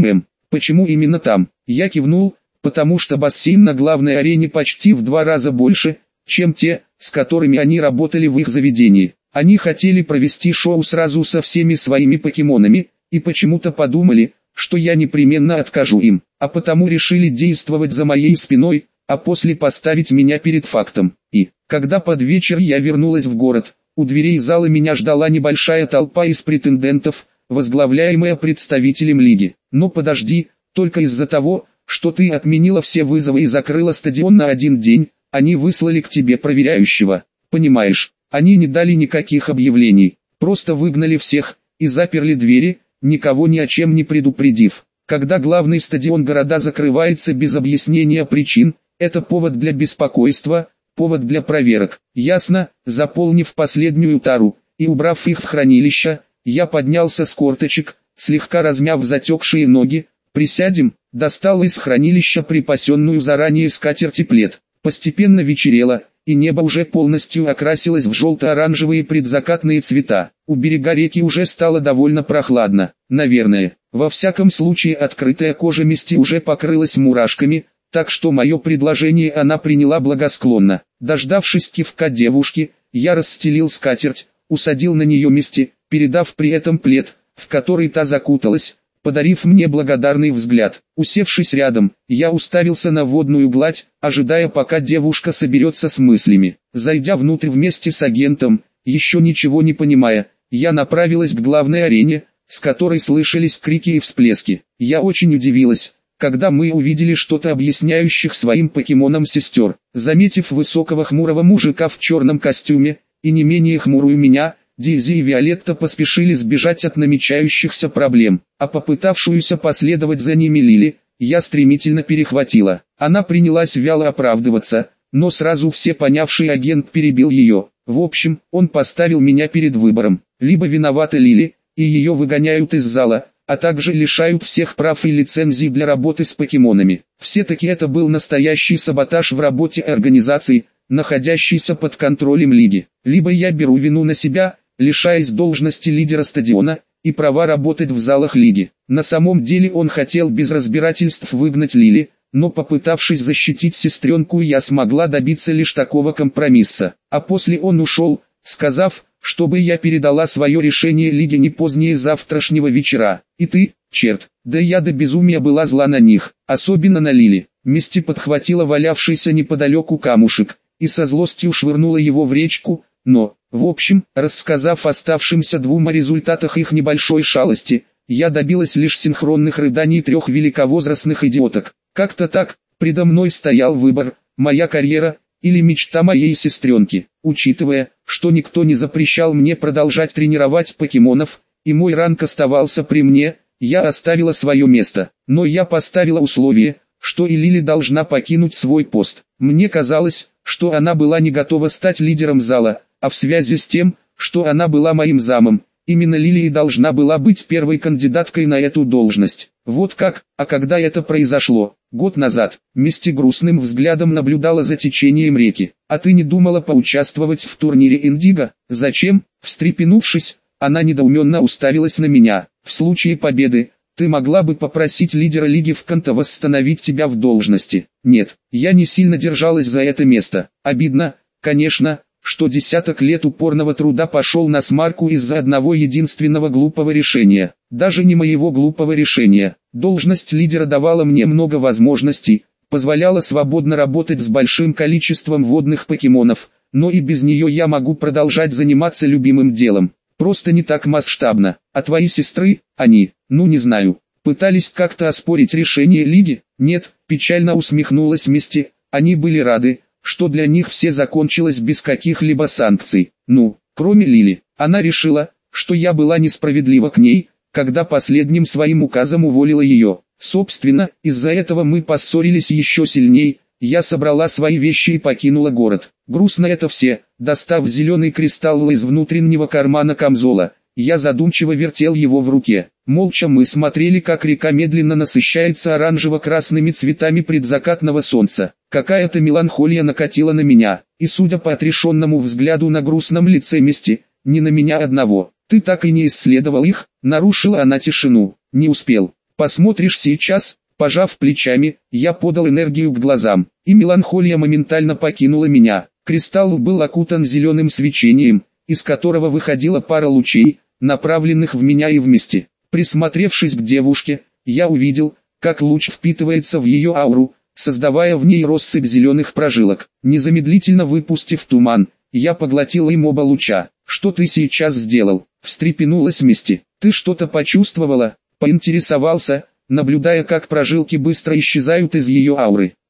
Почему именно там? Я кивнул, потому что бассейн на главной арене почти в 2 раза больше, чем те, с которыми они работали в их заведении. Они хотели провести шоу сразу со всеми своими покемонами, и почему-то подумали, что я непременно откажу им, а потому решили действовать за моей спиной, а после поставить меня перед фактом. И, когда под вечер я вернулась в город, у дверей зала меня ждала небольшая толпа из претендентов, возглавляемая представителем лиги. Но подожди, только из-за того, что ты отменила все вызовы и закрыла стадион на 1 день, они выслали к тебе проверяющего. Понимаешь, они не дали никаких объявлений, просто выгнали всех и заперли двери, никого ни о чем не предупредив. Когда главный стадион города закрывается без объяснения причин, это повод для беспокойства, повод для проверок. Ясно. Заполнив последнюю тару и убрав их в хранилище, я поднялся с корточек, слегка размяв затекшие ноги. Присядем. Достал из хранилища припасенную заранее скатерть и плед. Постепенно вечерело, и небо уже полностью окрасилось в желто-оранжевые предзакатные цвета. У берега реки уже стало довольно прохладно, наверное. Во всяком случае открытая кожа Мисти уже покрылась мурашками, так что мое предложение она приняла благосклонно. Дождавшись кивка девушки, я расстелил скатерть, усадил на нее Мисти, передав при этом плед, в который та закуталась, подарив мне благодарный взгляд. Усевшись рядом, я уставился на водную гладь, ожидая, пока девушка соберется с мыслями. Зайдя внутрь вместе с агентом, еще ничего не понимая, я направилась к главной арене, с которой слышались крики и всплески. Я очень удивилась, когда мы увидели что-то объясняющих своим покемонам сестер. Заметив высокого хмурого мужика в черном костюме, и не менее хмурую меня, Дейзи и Виолетта поспешили сбежать от намечающихся проблем, а попытавшуюся последовать за ними Лили, я стремительно перехватила. Она принялась вяло оправдываться, но сразу все понявший агент перебил ее. В общем, он поставил меня перед выбором: либо виновата Лили, и ее выгоняют из зала, а также лишают всех прав и лицензий для работы с покемонами. Все-таки это был настоящий саботаж в работе организации, находящейся под контролем лиги. Либо я беру вину на себя, лишаясь должности лидера стадиона и права работать в залах лиги. На самом деле он хотел без разбирательств выгнать Лили, но попытавшись защитить сестренку, я смогла добиться лишь такого компромисса. А после он ушел, сказав, чтобы я передала свое решение Лиге не позднее завтрашнего вечера. И ты, черт, да я до безумия была зла на них, особенно на Лили. Мисти подхватила валявшийся неподалеку камушек и со злостью швырнула его в речку, но, в общем, рассказав оставшимся двум о результатах их небольшой шалости, я добилась лишь синхронных рыданий трех великовозрастных идиоток. Как-то так, предо мной стоял выбор, моя карьера или мечта моей сестренки. Учитывая, что никто не запрещал мне продолжать тренировать покемонов, и мой ранг оставался при мне, я оставила свое место. Но я поставила условие, что и Лили должна покинуть свой пост. Мне казалось, что она была не готова стать лидером зала, а в связи с тем, что она была моим замом, именно Лили и должна была быть первой кандидаткой на эту должность. Вот как, а когда это произошло? Год назад. Мисти грустным взглядом наблюдала за течением реки. А ты не думала поучаствовать в турнире Индиго? Зачем? Встрепенувшись, она недоуменно уставилась на меня. В случае победы, ты могла бы попросить лидера Лиги в Канто восстановить тебя в должности. Нет, я не сильно держалась за это место. Обидно, конечно, что десяток лет упорного труда пошел на смарку из-за одного единственного глупого решения. Даже не моего глупого решения. Должность лидера давала мне много возможностей, позволяла свободно работать с большим количеством водных покемонов, но и без нее я могу продолжать заниматься любимым делом. Просто не так масштабно. А твои сестры, они, не знаю, пытались как-то оспорить решение Лиги? Нет, печально усмехнулась Мисти, они были рады, что для них все закончилось без каких-либо санкций. Кроме Лили. Она решила, что я была несправедлива к ней, когда последним своим указом уволила ее. Собственно, из-за этого мы поссорились еще сильней. Я собрала свои вещи и покинула город. Грустно это все. Достав зеленый кристалл из внутреннего кармана камзола, я задумчиво вертел его в руке. Молча мы смотрели, как река медленно насыщается оранжево-красными цветами предзакатного солнца. Какая-то меланхолия накатила на меня, и судя по отрешенному взгляду на грустном лице Мисти, не на меня одного. Ты так и не исследовал их? Нарушила она тишину. Не успел. Посмотришь сейчас. Пожав плечами, я подал энергию к глазам, и меланхолия моментально покинула меня. Кристалл был окутан зеленым свечением, из которого выходила пара лучей, направленных в меня и вместе. Присмотревшись к девушке, я увидел, как луч впитывается в ее ауру, создавая в ней россыпь зеленых прожилок. Незамедлительно выпустив туман, я поглотил им оба луча. «Что ты сейчас сделал?» — встрепенулась Мисти. «Ты что-то почувствовала?» — поинтересовался, наблюдая, как прожилки быстро исчезают из ее ауры.